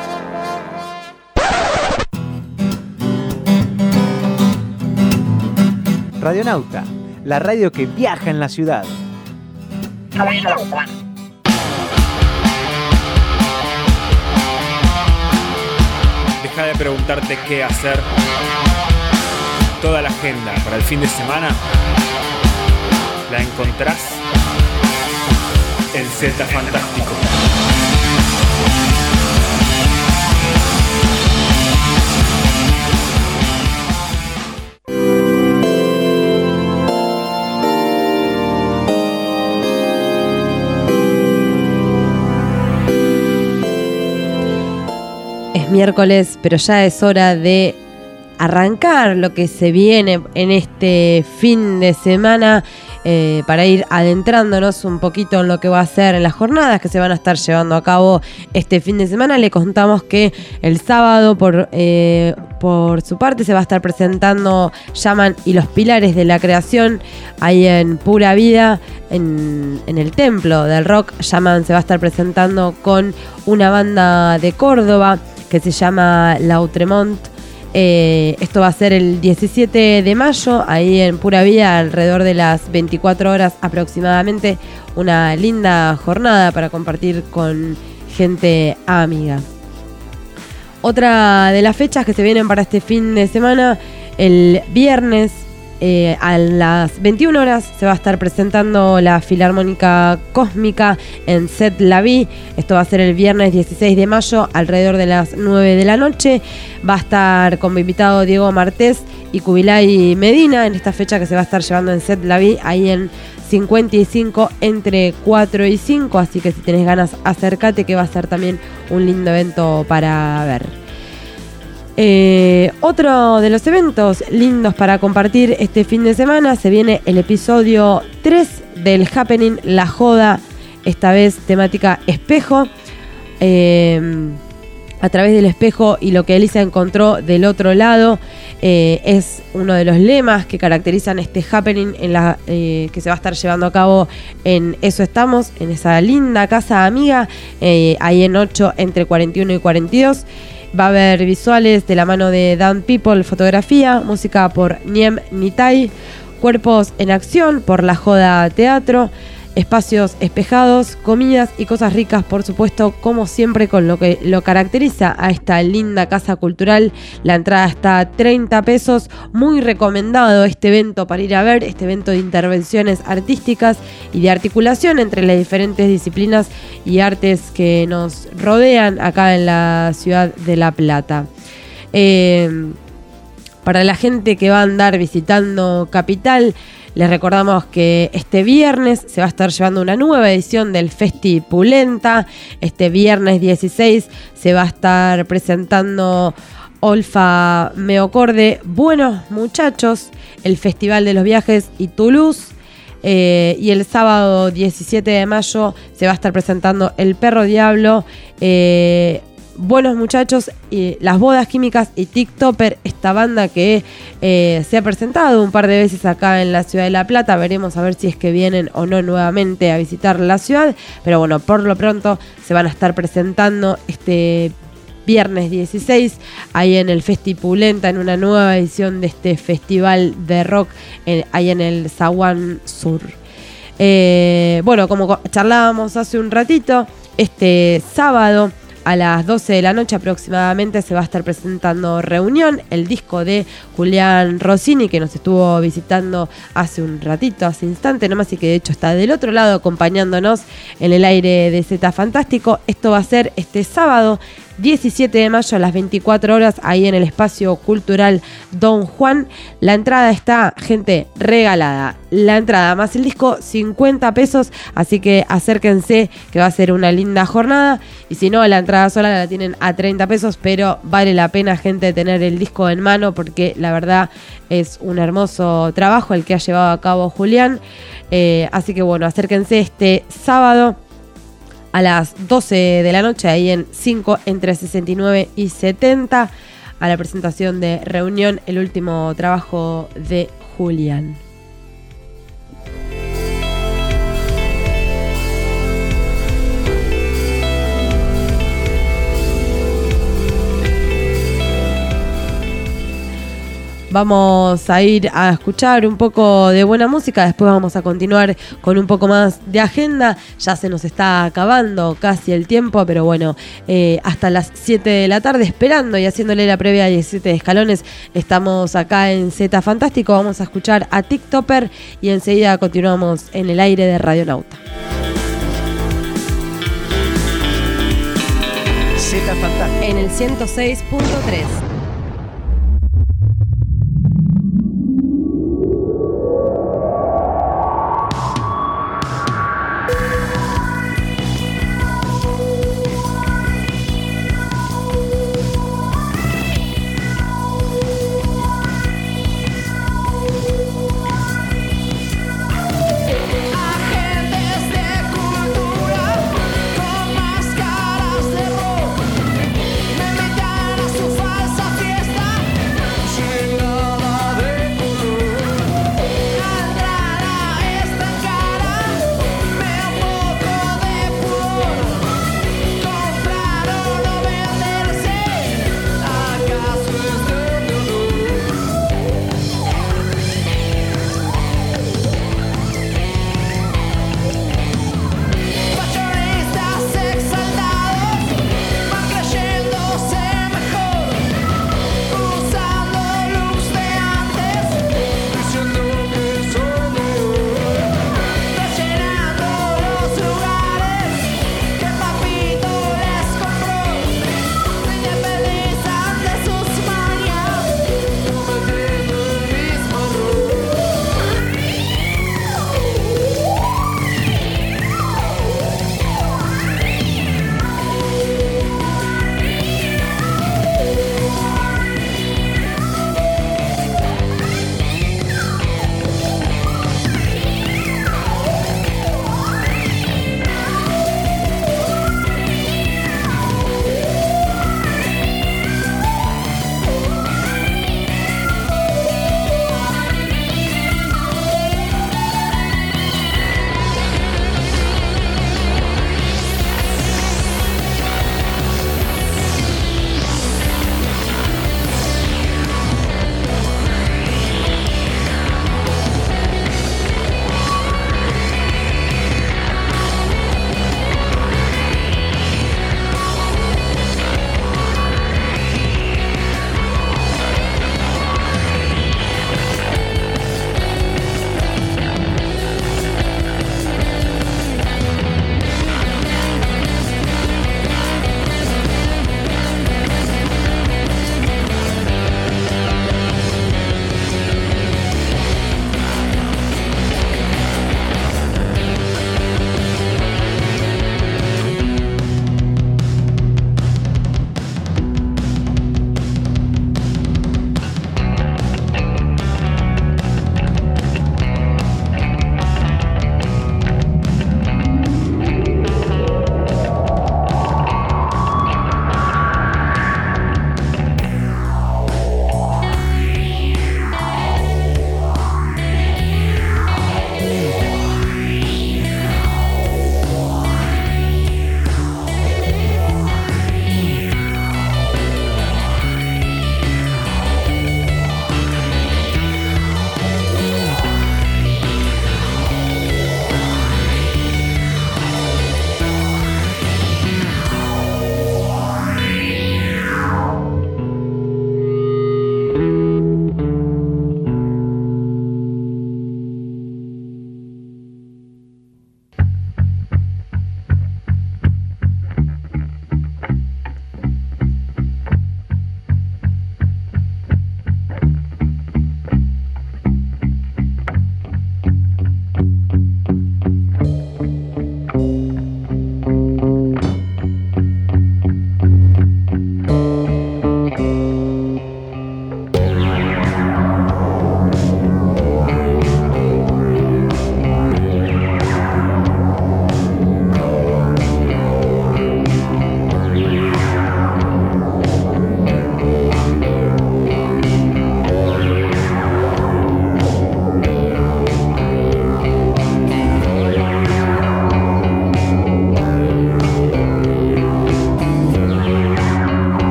Radionauta, la radio que viaja en la ciudad. Deja de preguntarte qué hacer. Toda la agenda para el fin de semana la encontrás en Z Fantástico. Es miércoles, pero ya es hora de arrancar lo que se viene en este fin de semana, eh, para ir adentrándonos un poquito en lo que va a ser en las jornadas que se van a estar llevando a cabo este fin de semana. Le contamos que el sábado, por, eh, por su parte, se va a estar presentando Yaman y los Pilares de la Creación ahí en Pura Vida, en, en el Templo del Rock. Yaman se va a estar presentando con una banda de Córdoba que se llama Lautremont. Eh, esto va a ser el diecisiete de mayo, ahí en Pura Vida, alrededor de las veinticuatro horas aproximadamente. Una linda jornada para compartir con gente amiga. Otra de las fechas que se vienen para este fin de semana, el viernes eh, a las veintiuna horas se va a estar presentando la Filarmónica Cósmica en Set La Vie. Esto va a ser el viernes dieciséis de mayo, alrededor de las nueve de la noche. Va a estar como invitado Diego Martés y Kubilay Medina en esta fecha que se va a estar llevando en Set La Vie, ahí en cincuenta y cinco entre cuatro y cinco. Así que si tenés ganas, acércate, que va a ser también un lindo evento para ver. Eh, otro de los eventos lindos para compartir este fin de semana, se viene el episodio tres del Happening La Joda, esta vez temática espejo. Eh, a través del espejo y lo que Elisa encontró del otro lado, eh, es uno de los lemas que caracterizan este happening en la, eh, que se va a estar llevando a cabo en Eso Estamos, en esa linda casa amiga, eh, ahí en ocho entre cuarenta y uno y cuarenta y dos. Va a haber visuales de la mano de Dan People, fotografía, música por Niem Nitai, cuerpos en acción por La Joda Teatro, espacios espejados, comidas y cosas ricas, por supuesto, como siempre, con lo que lo caracteriza a esta linda casa cultural. La entrada está a treinta pesos, muy recomendado este evento para ir a ver, este evento de intervenciones artísticas y de articulación entre las diferentes disciplinas y artes que nos rodean acá en la ciudad de La Plata. Eh, para la gente que va a andar visitando Capital, les recordamos que este viernes se va a estar llevando una nueva edición del Festi Pulenta. Este viernes dieciséis se va a estar presentando Olfa Meocorde, Buenos Muchachos, el Festival de los Viajes y Toulouse. Eh, y el sábado diecisiete de mayo se va a estar presentando El Perro Diablo, eh, Buenos Muchachos, y Las Bodas Químicas y TikToker, esta banda que eh, se ha presentado un par de veces acá en la ciudad de La Plata. Veremos a ver si es que vienen o no nuevamente a visitar la ciudad, pero bueno, por lo pronto se van a estar presentando este viernes dieciséis ahí en el Festi Pulenta, en una nueva edición de este festival de rock en, ahí en el Zaguán Sur. Eh, bueno, como charlábamos hace un ratito, este sábado a las doce de la noche aproximadamente se va a estar presentando Reunión, el disco de Julián Rossini, que nos estuvo visitando hace un ratito, hace instante nomás, y que de hecho está del otro lado acompañándonos en el aire de Z Fantástico. Esto va a ser este sábado diecisiete de mayo a las veinticuatro horas, ahí en el espacio cultural Don Juan. La entrada está, gente, regalada. La entrada más el disco, cincuenta pesos, así que acérquense, que va a ser una linda jornada. Y si no, la entrada sola la tienen a treinta pesos, pero vale la pena, gente, tener el disco en mano, porque la verdad es un hermoso trabajo el que ha llevado a cabo Julián. Eh, así que bueno, acérquense este sábado a las doce de la noche, ahí en cinco entre sesenta y nueve y setenta, a la presentación de Reunión, el último trabajo de Julián. vamos a ir a escuchar un poco de buena música, después vamos a continuar con un poco más de agenda. Ya se nos está acabando casi el tiempo, pero bueno, eh, hasta las siete de la tarde esperando y haciéndole la previa a diecisiete escalones, estamos acá en Z Fantástico. Vamos a escuchar a TikToker y enseguida continuamos en el aire de Radionauta. Z Fantástico en el ciento seis punto tres. Falsa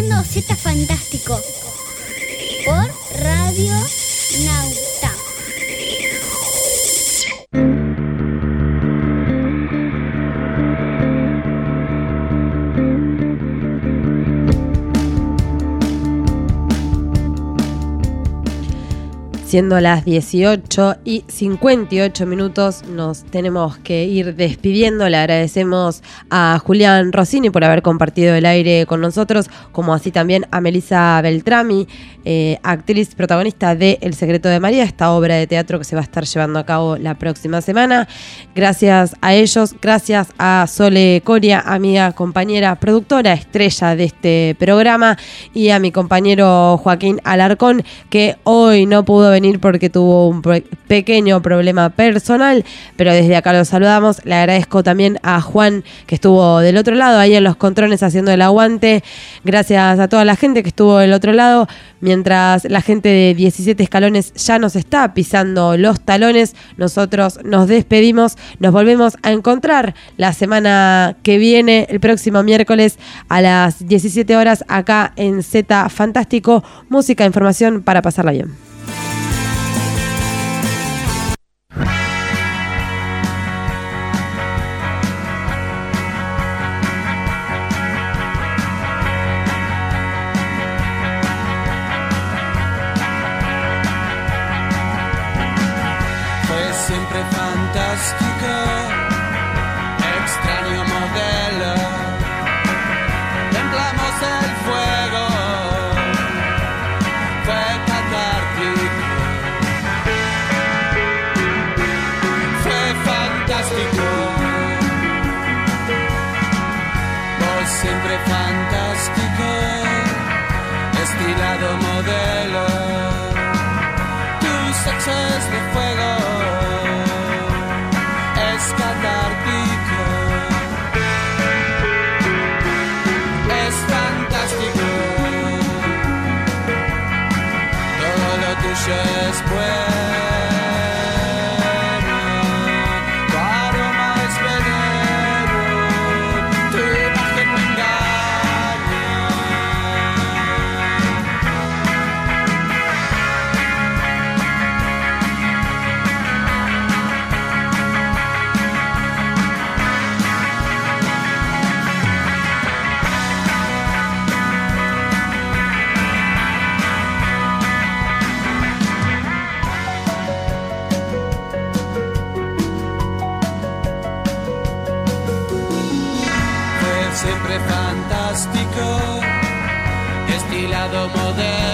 escuchando Z Fantástico por Radio Nauta. Siendo las dieciocho y cincuenta y ocho minutos, nos tenemos que ir despidiendo. Le agradecemos a Julián Rossini por haber compartido el aire con nosotros, como así también a Melissa Beltrami, eh, actriz protagonista de El secreto de María, esta obra de teatro que se va a estar llevando a cabo la próxima semana. Gracias a ellos, gracias a Sole Coria, amiga, compañera, productora, estrella de este programa, y a mi compañero Joaquín Alarcón, que hoy no pudo venir porque tuvo un pe- pequeño problema personal, pero desde acá los saludamos. Le agradezco también a Juan, que estuvo del otro lado, ahí en los controles haciendo el aguante. Gracias a toda la gente que estuvo del otro lado, mientras la gente de diecisiete escalones ya nos está pisando los talones. Nosotros nos despedimos, nos volvemos a encontrar la semana que viene, el próximo miércoles a las diecisiete horas, acá en Z Fantástico, música e información para pasarla bien. Siempre fantástico, extraño modelo, templamos el fuego, fue catártico, fue fantástico, vos siempre fantástico, estilado modelo, tu sexo es de fuego. Es catártico, es fantástico, todo lo tuyo es bueno, tu aroma es veneno, tu imagen me engaña. Siempre fantástico, estilado modelo.